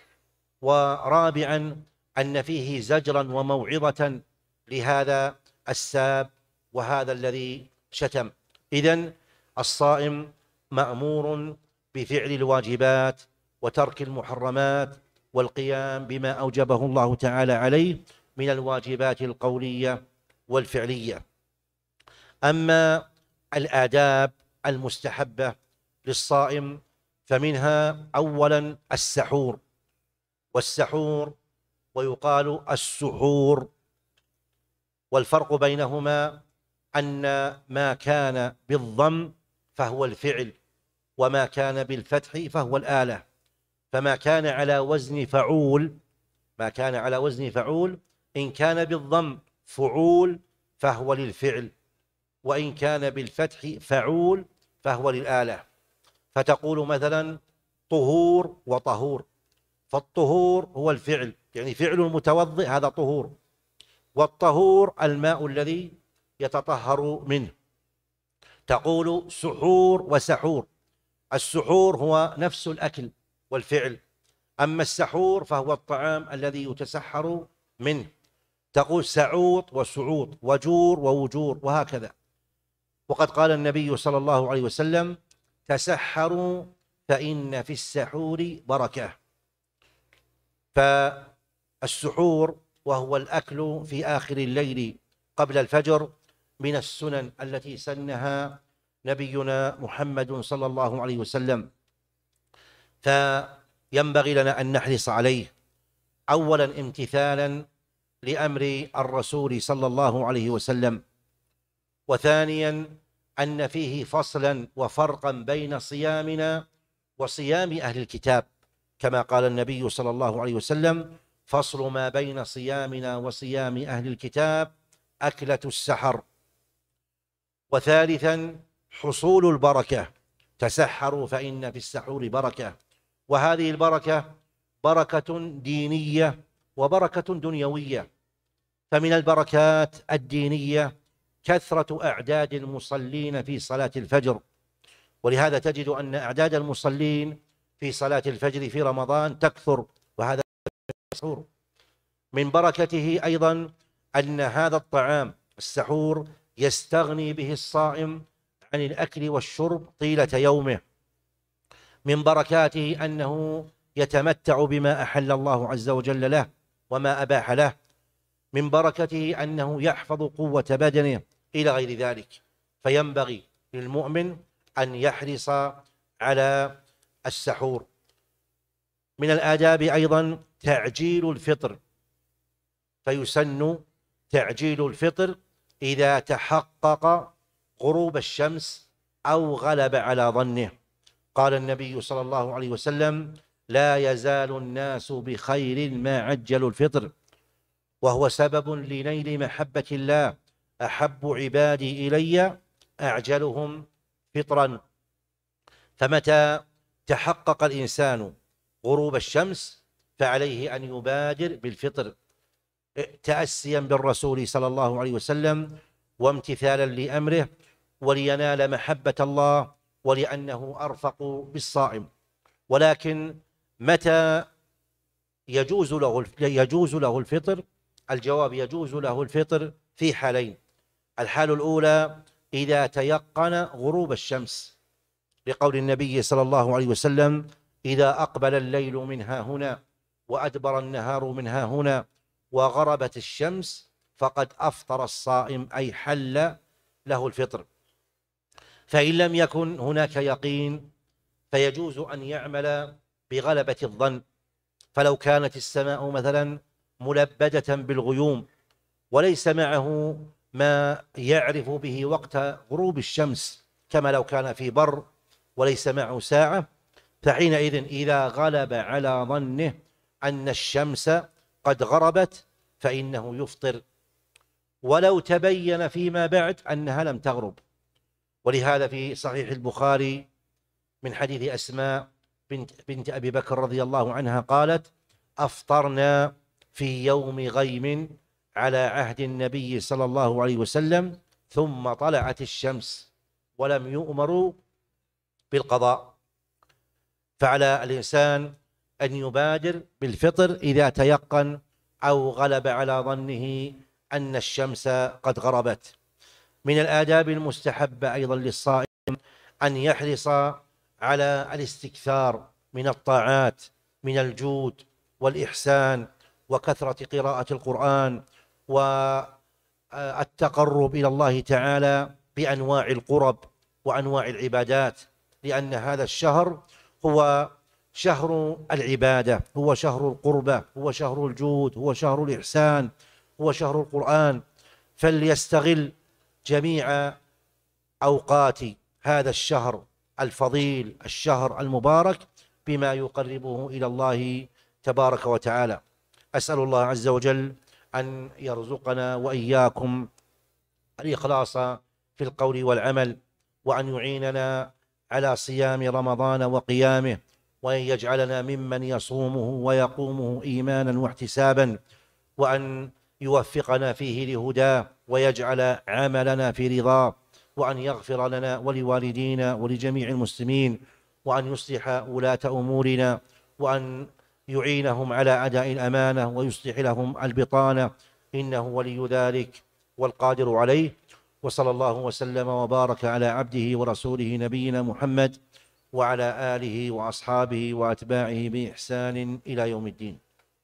ورابعا أن فيه زجرا وموعظة لهذا الساب وهذا الذي شتم. إذن الصائم مأمور بفعل الواجبات وترك المحرمات والقيام بما أوجبه الله تعالى عليه من الواجبات القولية والفعلية. أما الآداب المستحبة للصائم فمنها أولا السحور، والسحور ويقال السحور، والفرق بينهما أن ما كان بالضم فهو الفعل، وما كان بالفتح فهو الآلة. فما كان على وزن فعول ما كان على وزن فعول إن كان بالضم فعول فهو للفعل، وإن كان بالفتح فعول فهو للآلة. فتقول مثلا طهور وطهور، فالطهور هو الفعل، يعني فعل المتوضئ هذا طهور، والطهور الماء الذي يتطهر منه. تقول سحور وسحور، السحور هو نفس الأكل والفعل، أما السحور فهو الطعام الذي يتسحر منه. تقول سعوط وسعوط، وجور ووجور، وهكذا. وقد قال النبي صلى الله عليه وسلم تسحروا فإن في السحور بركة. فالسحور وهو الأكل في آخر الليل قبل الفجر من السنن التي سنها نبينا محمد صلى الله عليه وسلم، فينبغي لنا أن نحرص عليه، أولا امتثالا لأمر الرسول صلى الله عليه وسلم، وثانيا أن فيه فصلا وفرقا بين صيامنا وصيام أهل الكتاب، كما قال النبي صلى الله عليه وسلم فصل ما بين صيامنا وصيام أهل الكتاب أكلة السحر. وثالثا حصول البركة، تسحروا فإن في السحور بركة، وهذه البركة بركة دينية وبركة دنيوية. فمن البركات الدينية كثرة أعداد المصلين في صلاة الفجر، ولهذا تجد أن أعداد المصلين في صلاة الفجر في رمضان تكثر، وهذا السحور. من بركته أيضا أن هذا الطعام السحور يستغني به الصائم عن الأكل والشرب طيلة يومه. من بركاته أنه يتمتع بما أحل الله عز وجل له وما أباح له، من بركته أنه يحفظ قوة بدنه إلى غير ذلك. فينبغي للمؤمن أن يحرص على السحور. من الآداب أيضا تعجيل الفطر، فيسن تعجيل الفطر إذا تحقق غروب الشمس أو غلب على ظنه. قال النبي صلى الله عليه وسلم: لا يزال الناس بخير ما عجلوا الفطر، وهو سبب لنيل محبة الله. أحب عبادي إلي أعجلهم فطرا. فمتى تحقق الإنسان غروب الشمس فعليه أن يبادر بالفطر تأسيا بالرسول صلى الله عليه وسلم وامتثالا لأمره، ولينال محبة الله، ولأنه أرفق بالصائم. ولكن متى يجوز له يجوز له الفطر؟ الجواب: يجوز له الفطر في حالين. الحال الأولى إذا تيقن غروب الشمس، لقول النبي صلى الله عليه وسلم: إذا أقبل الليل من ها هنا وأدبر النهار من ها هنا وغربت الشمس فقد أفطر الصائم، أي حل له الفطر. فإن لم يكن هناك يقين فيجوز أن يعمل بغلبة الظن. فلو كانت السماء مثلا ملبدة بالغيوم وليس معه ما يعرف به وقت غروب الشمس، كما لو كان في بر وليس معه ساعة، فحينئذ إذا غلب على ظنه أن الشمس قد غربت فإنه يفطر، ولو تبين فيما بعد أنها لم تغرب. ولهذا في صحيح البخاري من حديث أسماء بنت, بنت أبي بكر رضي الله عنها قالت: أفطرنا في يوم غيم على عهد النبي صلى الله عليه وسلم ثم طلعت الشمس ولم يؤمروا بالقضاء. فعلى الإنسان أن يبادر بالفطر إذا تيقن أو غلب على ظنه أن الشمس قد غربت. من الآداب المستحبة أيضا للصائم أن يحرص على الاستكثار من الطاعات، من الجود والإحسان وكثرة قراءة القرآن والتقرب إلى الله تعالى بأنواع القرب وأنواع العبادات، لأن هذا الشهر هو شهر العبادة، هو شهر القربة، هو شهر الجود، هو شهر الإحسان، هو شهر القرآن. فليستغل جميع أوقات هذا الشهر الفضيل، الشهر المبارك، بما يقربه إلى الله تبارك وتعالى. أسأل الله عز وجل أن يرزقنا وإياكم الإخلاص في القول والعمل، وأن يعيننا على صيام رمضان وقيامه، وأن يجعلنا ممن يصومه ويقومه إيمانا واحتسابا، وأن يوفقنا فيه لهداه ويجعل عملنا في رضاه، وأن يغفر لنا ولوالدينا ولجميع المسلمين، وأن يصلح ولاة أمورنا، وأن يعينهم على أداء الأمانة ويصلح لهم البطانة، إنه ولي ذلك والقادر عليه. وصلى الله وسلم وبارك على عبده ورسوله نبينا محمد وعلى آله وأصحابه وأتباعه بإحسان إلى يوم الدين.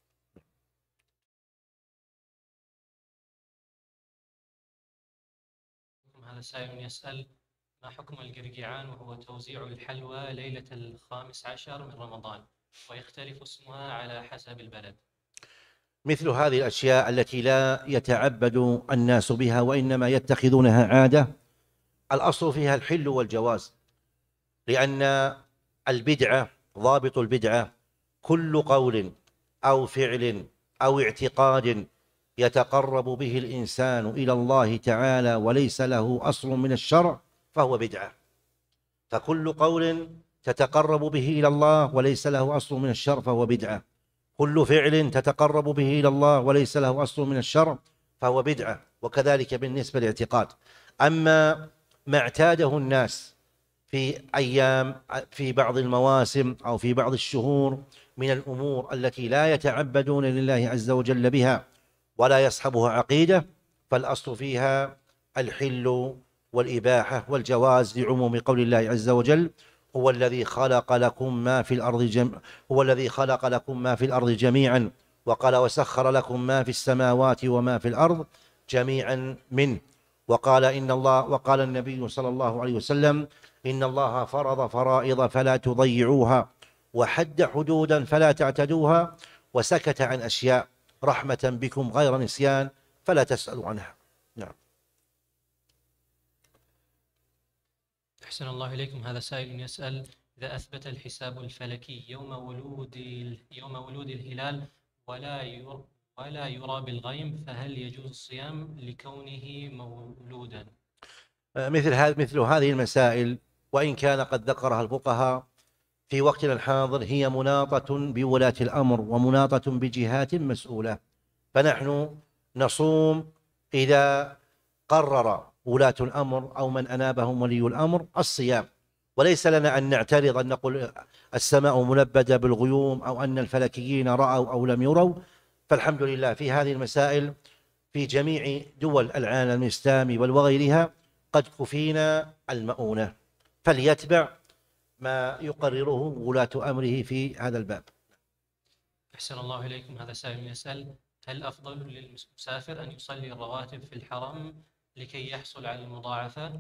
هذا سائل يسأل: ما حكم القرقيعان وهو توزيع الحلوى ليلة الخامس عشر من رمضان، ويختلف اسمها على حسب البلد؟ مثل هذه الأشياء التي لا يتعبد الناس بها وإنما يتخذونها عادة، الأصل فيها الحل والجواز، لأن البدعة، ضابط البدعة كل قول أو فعل أو اعتقاد يتقرب به الإنسان إلى الله تعالى وليس له أصل من الشرع فهو بدعة. فكل قول تتقرب به إلى الله وليس له أصل من الشرع فهو بدعة، كل فعل تتقرب به إلى الله وليس له أصل من الشرع فهو بدعة، وكذلك بالنسبة للاعتقاد. أما ما اعتاده الناس في أيام في بعض المواسم أو في بعض الشهور من الأمور التي لا يتعبدون لله عز وجل بها ولا يصحبها عقيدة، فالأصل فيها الحل والإباحة والجواز لعموم قول الله عز وجل: هو الذي خلق لكم ما في الأرض جم... هو الذي خلق لكم ما في الأرض جميعا، وقال وسخر لكم ما في السماوات وما في الأرض جميعا منه. وقال إن الله وقال النبي صلى الله عليه وسلم إن الله فرض فرائض فلا تضيعوها، وحد حدودا فلا تعتدوها، وسكت عن أشياء رحمة بكم غير نسيان فلا تسألوا عنها. نعم. أحسن الله إليكم. هذا سائل يسأل: إذا أثبت الحساب الفلكي يوم ولود يوم ولود الهلال ولا يرى ولا يرى بالغيم، فهل يجوز الصيام لكونه مولودا؟ مثل هذه مثل هذه المسائل وإن كان قد ذكرها الفقهاء في وقتنا الحاضر هي مناطة بولاة الأمر ومناطة بجهات مسؤولة، فنحن نصوم إذا قرر ولاة الأمر أو من أنابهم ولي الأمر الصيام، وليس لنا أن نعترض أن نقول السماء ملبدة بالغيوم أو أن الفلكيين رأوا أو لم يروا. فالحمد لله في هذه المسائل في جميع دول العالم الإسلامي وغيرها قد كفينا المؤونة، فليتبع ما يقرره ولاة أمره في هذا الباب. أحسن الله إليكم. هذا سائل يسأل: هل أفضل للمسافر أن يصلي الرواتب في الحرم لكي يحصل على المضاعفة؟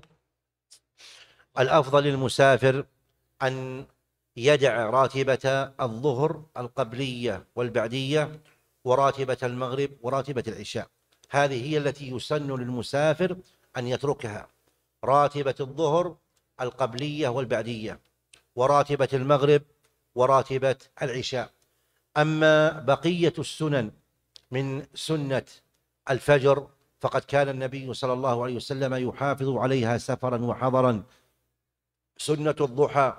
الأفضل للمسافر أن يدع راتبة الظهر القبلية والبعدية وراتبة المغرب وراتبة العشاء، هذه هي التي يسن للمسافر أن يتركها، راتبة الظهر القبلية والبعدية وراتبة المغرب وراتبة العشاء. أما بقية السنن من سنة الفجر فقد كان النبي صلى الله عليه وسلم يحافظ عليها سفرا وحضرا، سنة الضحى،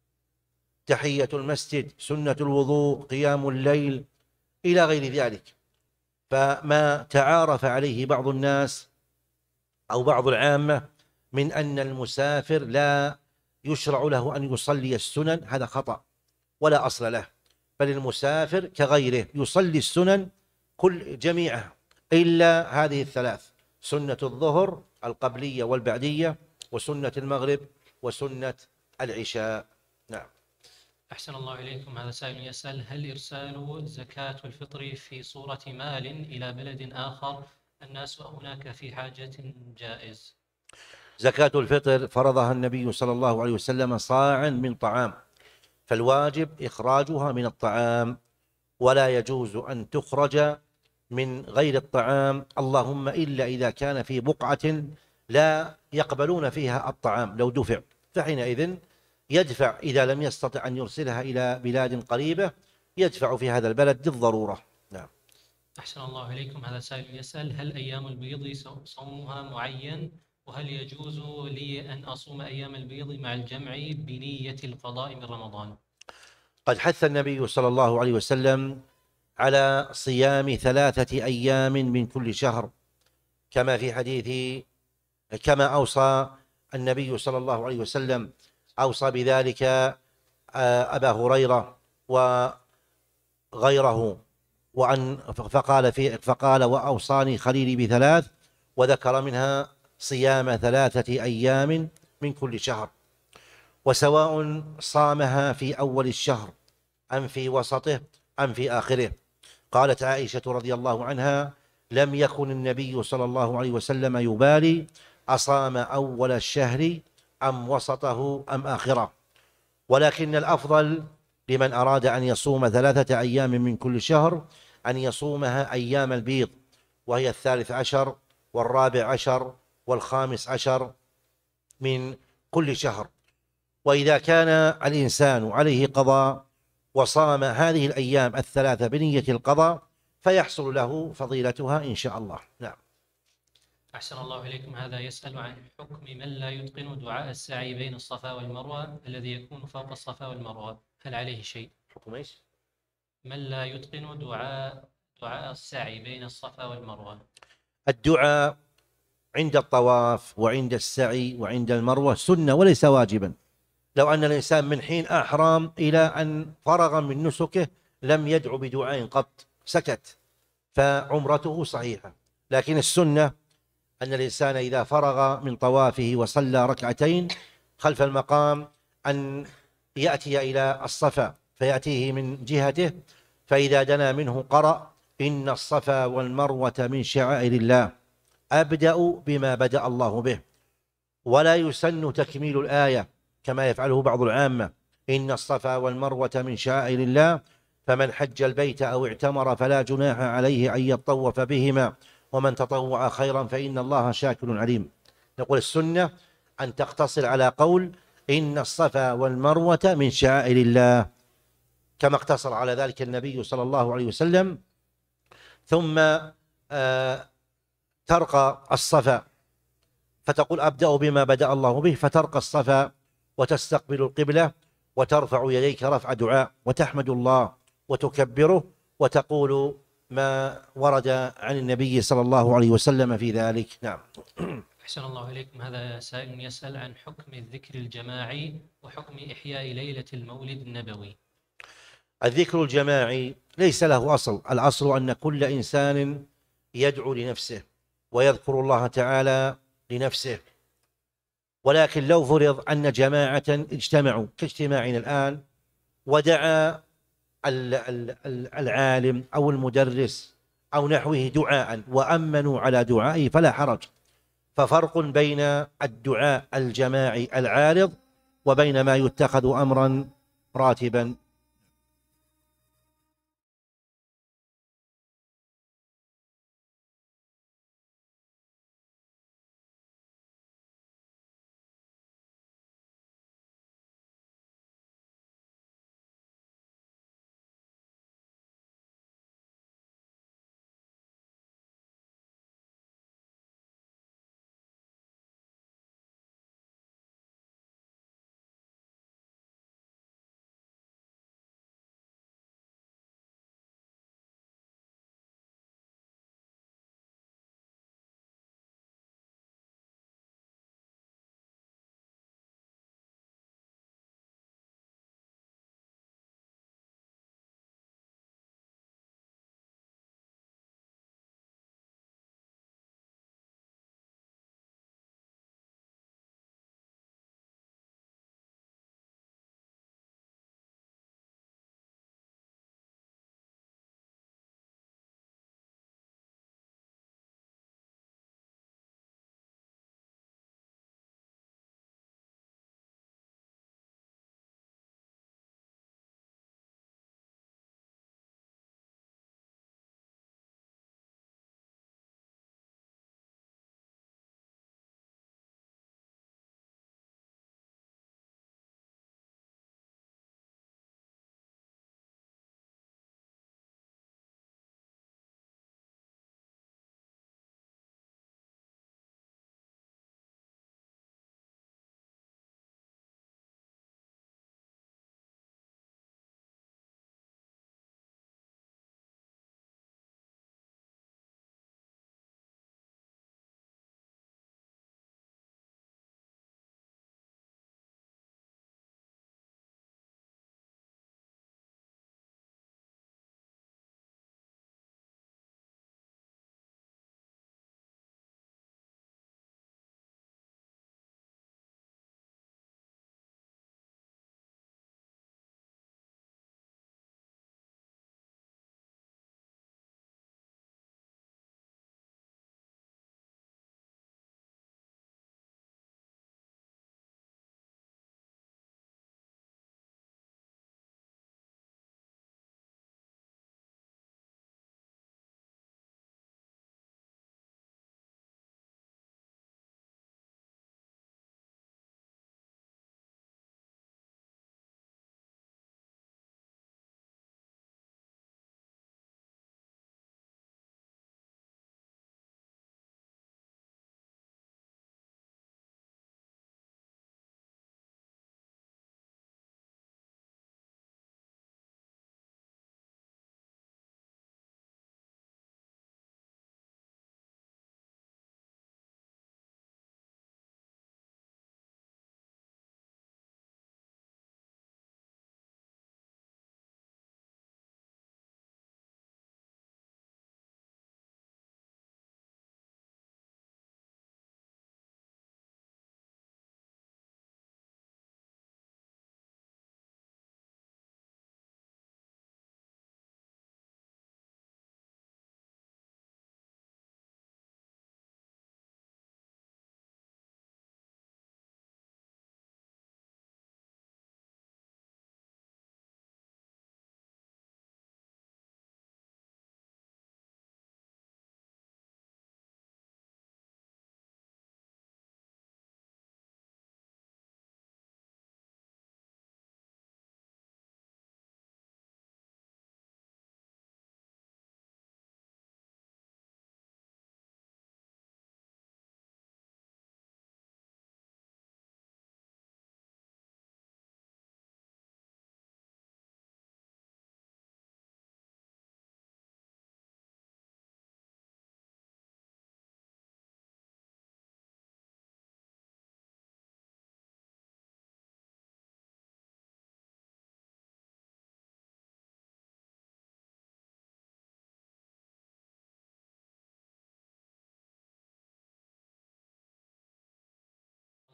تحية المسجد، سنة الوضوء، قيام الليل، إلى غير ذلك. فما تعارف عليه بعض الناس أو بعض العامة من أن المسافر لا يشرع له أن يصلي السنن هذا خطأ ولا أصل له، بل المسافر كغيره يصلي السنن كل جميعها إلا هذه الثلاث: سنة الظهر القبلية والبعدية، وسنة المغرب، وسنة العشاء. نعم. أحسن الله إليكم. هذا سائل يسأل: هل إرسال زكاة الفطر في صورة مال إلى بلد آخر الناس هناك في حاجة جائز؟ زكاة الفطر فرضها النبي صلى الله عليه وسلم صاعا من طعام، فالواجب إخراجها من الطعام، ولا يجوز أن تخرج من غير الطعام، اللهم إلا إذا كان في بقعة لا يقبلون فيها الطعام لو دفع، فحينئذ يدفع إذا لم يستطع أن يرسلها إلى بلاد قريبة يدفع في هذا البلد للضرورة. نعم. أحسن الله إليكم. هذا سائل يسأل: هل أيام البيض صومها معين؟ وهل يجوز لي أن أصوم أيام البيض مع الجمع بنية القضاء من رمضان؟ قد حث النبي صلى الله عليه وسلم على صيام ثلاثة أيام من كل شهر، كما في حديث كما أوصى النبي صلى الله عليه وسلم أوصى بذلك أبا هريرة وغيره، وأن فقال في فقال وأوصاني خليلي بثلاث، وذكر منها صيام ثلاثة أيام من كل شهر، وسواء صامها في أول الشهر أم في وسطه أم في آخره. قالت عائشة رضي الله عنها: لم يكن النبي صلى الله عليه وسلم يبالي أصام أول الشهر أم وسطه أم آخره، ولكن الأفضل لمن أراد أن يصوم ثلاثة أيام من كل شهر أن يصومها أيام البيض، وهي الثالث عشر والرابع عشر والخامس عشر من كل شهر. وإذا كان الإنسان عليه قضاء وصام هذه الأيام الثلاثة بنية القضاء فيحصل له فضيلتها إن شاء الله. نعم. أحسن الله إليكم. هذا يسأل عن حكم من لا يتقن دعاء السعي بين الصفا والمروة الذي يكون فوق الصفا والمروة، هل عليه شيء؟ حكم إيش؟ من لا يتقن دعاء دعاء السعي بين الصفا والمروة. الدعاء عند الطواف وعند السعي وعند المروة سنة وليس واجبا. لو أن الإنسان من حين أحرام إلى أن فرغ من نسكه لم يدعو بدعاء قط، سكت، فعمرته صحيحة. لكن السنة أن الإنسان إذا فرغ من طوافه وصلى ركعتين خلف المقام أن يأتي إلى الصفا فيأتيه من جهته، فإذا دنا منه قرأ: إن الصفا والمروة من شعائر الله أبدأ بما بدأ الله به. ولا يسن تكميل الآية كما يفعله بعض العامة: إن الصفا والمروة من شعائر الله فمن حج البيت أو اعتمر فلا جناح عليه أن يطوف بهما ومن تطوع خيرا فإن الله شاكر عليم. نقول السنة أن تقتصر على قول: إن الصفا والمروة من شعائر الله، كما اقتصر على ذلك النبي صلى الله عليه وسلم. ثم آه ترقى الصفا فتقول: أبدأ بما بدأ الله به، فترقى الصفا وتستقبل القبلة وترفع يديك رفع دعاء وتحمد الله وتكبره وتقول ما ورد عن النبي صلى الله عليه وسلم في ذلك. نعم. أحسن الله إليكم. هذا سائل يسأل عن حكم الذكر الجماعي وحكم إحياء ليلة المولد النبوي. الذكر الجماعي ليس له أصل، الأصل أن كل إنسان يدعو لنفسه ويذكر الله تعالى لنفسه، ولكن لو فرض أن جماعة اجتمعوا كاجتماعنا الآن ودعا العالم أو المدرس أو نحوه دعاء وأمنوا على دعائه فلا حرج، ففرق بين الدعاء الجماعي العارض وبين ما يتخذ أمرا راتبا.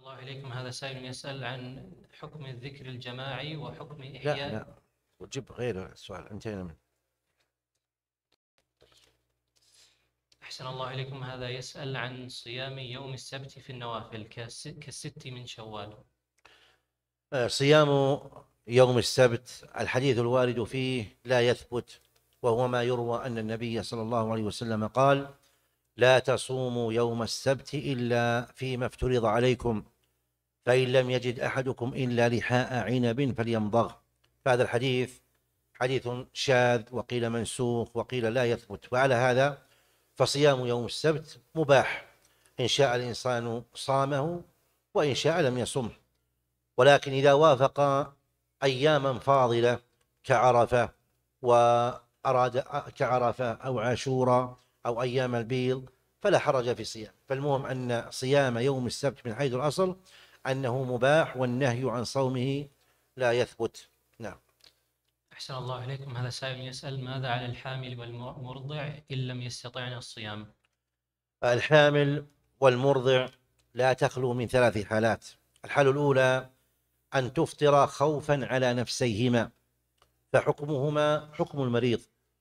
الله إليكم، هذا سائل يسأل عن حكم الذكر الجماعي وحكم لا إحياء. لا وجيب غير السؤال، انتهينا منه. أحسن الله إليكم، هذا يسأل عن صيام يوم السبت في النوافل كس- كالست من شوال. آه، صيام يوم السبت الحديث الوارد فيه لا يثبت، وهو ما يروى أن النبي صلى الله عليه وسلم قال: لا تصوموا يوم السبت إلا فيما افترض عليكم، فإن لم يجد أحدكم إلا لحاء عنب فليمضغ. فهذا الحديث حديث شاذ، وقيل منسوخ، وقيل لا يثبت. وعلى هذا فصيام يوم السبت مباح، إن شاء الإنسان صامه وإن شاء لم يصمه. ولكن إذا وافق أياما فاضلة كعرفة وأراد كعرفة أو عاشوراء أو أيام البيض فلا حرج في صيام. فالمهم أن صيام يوم السبت من حيث الأصل أنه مباح، والنهي عن صومه لا يثبت. نعم. أحسن الله إليكم، هذا سائل يسأل ماذا على الحامل والمرضع إن لم يستطعن الصيام؟ الحامل والمرضع لا تخلو من ثلاث حالات. الحالة الأولى أن تفطر خوفا على نفسيهما، فحكمهما حكم المريض،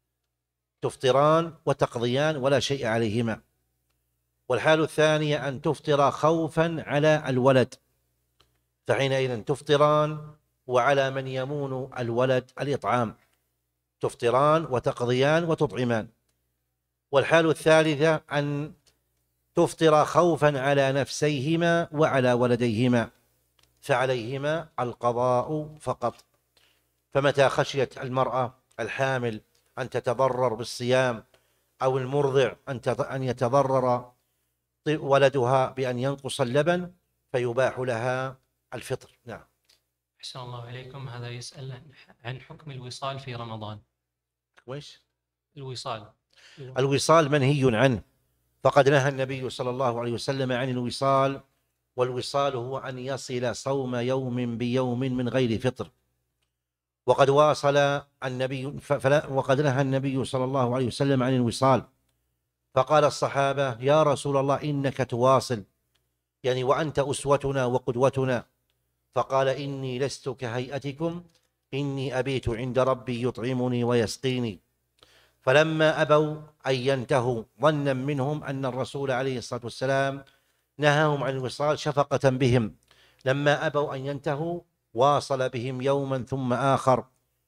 تفطران وتقضيان ولا شيء عليهما. والحالة الثانية أن تفطر خوفا على الولد، فحينئذ تفطران وعلى من يمون الولد الإطعام، تفطران وتقضيان وتطعمان. والحالة الثالثة أن تفطر خوفا على نفسيهما وعلى ولديهما، فعليهما القضاء فقط. فمتى خشيت المرأة الحامل أن تتضرر بالصيام، أو المرضع أن يتضرر ولدها بأن ينقص اللبن، فيباح لها الفطر. نعم. أحسن الله إليكم، هذا يسأل عن حكم الوصال في رمضان. ويش؟ الوصال. الوصال منهي عنه، فقد نهى النبي صلى الله عليه وسلم عن الوصال، والوصال هو أن يصل صوم يوم بيوم من غير فطر. وقد واصل النبي فلا وقد نهى النبي صلى الله عليه وسلم عن الوصال، فقال الصحابة: يا رسول الله إنك تواصل، يعني وأنت أسوتنا وقدوتنا. فقال: إني لست كهيئتكم، إني أبيت عند ربي يطعمني ويسقيني. فلما أبوا أن ينتهوا ظنا منهم أن الرسول عليه الصلاة والسلام نهاهم عن الوصال شفقة بهم، لما أبوا أن ينتهوا واصل بهم يوما ثم آخر،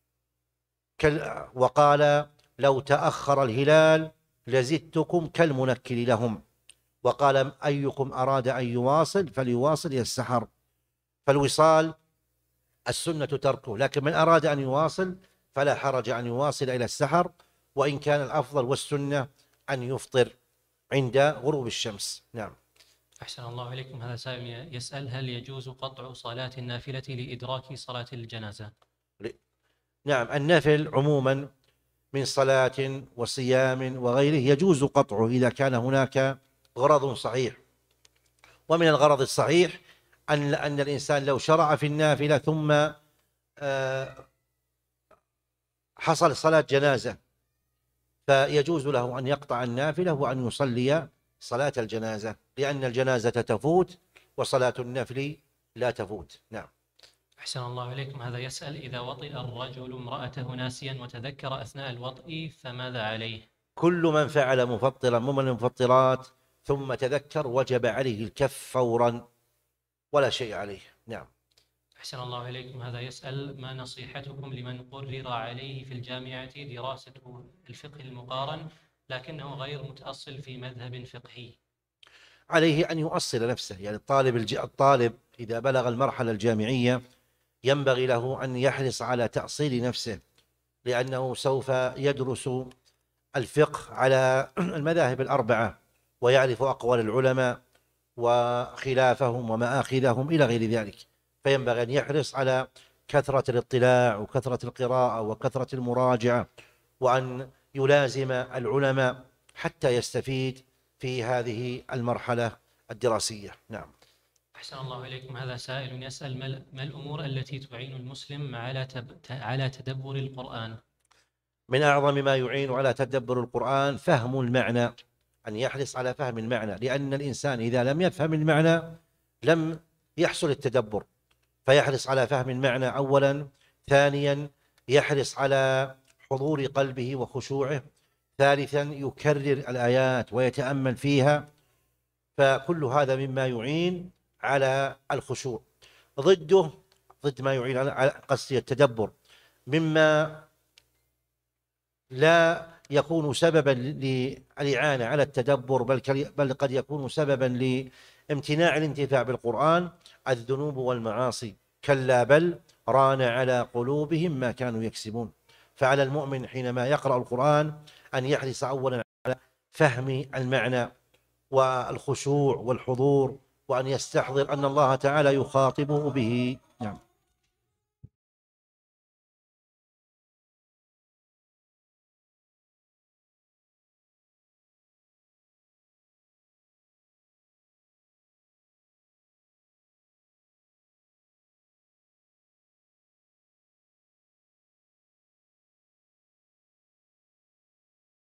وقال: لو تأخر الهلال لزدتكم كالمنكل لهم. وقال: أيكم أراد أن يواصل فليواصل إلى السحر. فالوصال السنة تركه، لكن من أراد أن يواصل فلا حرج أن يواصل إلى السحر، وإن كان الأفضل والسنة أن يفطر عند غروب الشمس. نعم. أحسن الله إليكم، هذا سائل يسأل هل يجوز قطع صلاة النافلة لإدراك صلاة الجنازة؟ نعم، النفل عموما من صلاة وصيام وغيره يجوز قطعه إذا كان هناك غرض صحيح. ومن الغرض الصحيح أن أن الإنسان لو شرع في النافلة ثم حصل صلاة جنازة فيجوز له أن يقطع النافلة وأن يصلي صلاة الجنازة، لأن الجنازة تفوت وصلاة النفل لا تفوت. نعم. أحسن الله إليكم، هذا يسأل إذا وطئ الرجل امرأته ناسيا وتذكر أثناء الوطئ فماذا عليه؟ كل من فعل مفطرا من المفطرات ثم تذكر وجب عليه الكف فورا ولا شيء عليه. نعم. أحسن الله إليكم، هذا يسأل ما نصيحتكم لمن قرر عليه في الجامعة دراسة الفقه المقارن لكنه غير متأصل في مذهب فقهي؟ عليه أن يؤصل نفسه، يعني الطالب الج... الطالب إذا بلغ المرحلة الجامعية ينبغي له أن يحرص على تأصيل نفسه، لأنه سوف يدرس الفقه على المذاهب الأربعة ويعرف أقوال العلماء وخلافهم ومآخذهم إلى غير ذلك، فينبغي أن يحرص على كثرة الاطلاع وكثرة القراءة وكثرة المراجعة، وأن يلازم العلماء حتى يستفيد في هذه المرحلة الدراسية. نعم. أحسن الله إليكم، هذا سائل يسأل ما الأمور التي تعين المسلم على على تدبر القرآن؟ من أعظم ما يعين على تدبر القرآن فهم المعنى، أن يحرص على فهم المعنى، لأن الإنسان إذا لم يفهم المعنى لم يحصل التدبر، فيحرص على فهم المعنى أولا، ثانيا يحرص على حضور قلبه وخشوعه، ثالثا يكرر الآيات ويتأمل فيها، فكل هذا مما يعين على الخشوع. ضده، ضد ما يعين على قصدي التدبر، مما لا يكون سببا للإعانة على التدبر، بل بل قد يكون سببا لامتناع الانتفاع بالقرآن، الذنوب والمعاصي. كلا بل ران على قلوبهم ما كانوا يكسبون. فعلى المؤمن حينما يقرأ القرآن أن يحرص أولا على فهم المعنى والخشوع والحضور، وأن يستحضر أن الله تعالى يخاطبه به. نعم.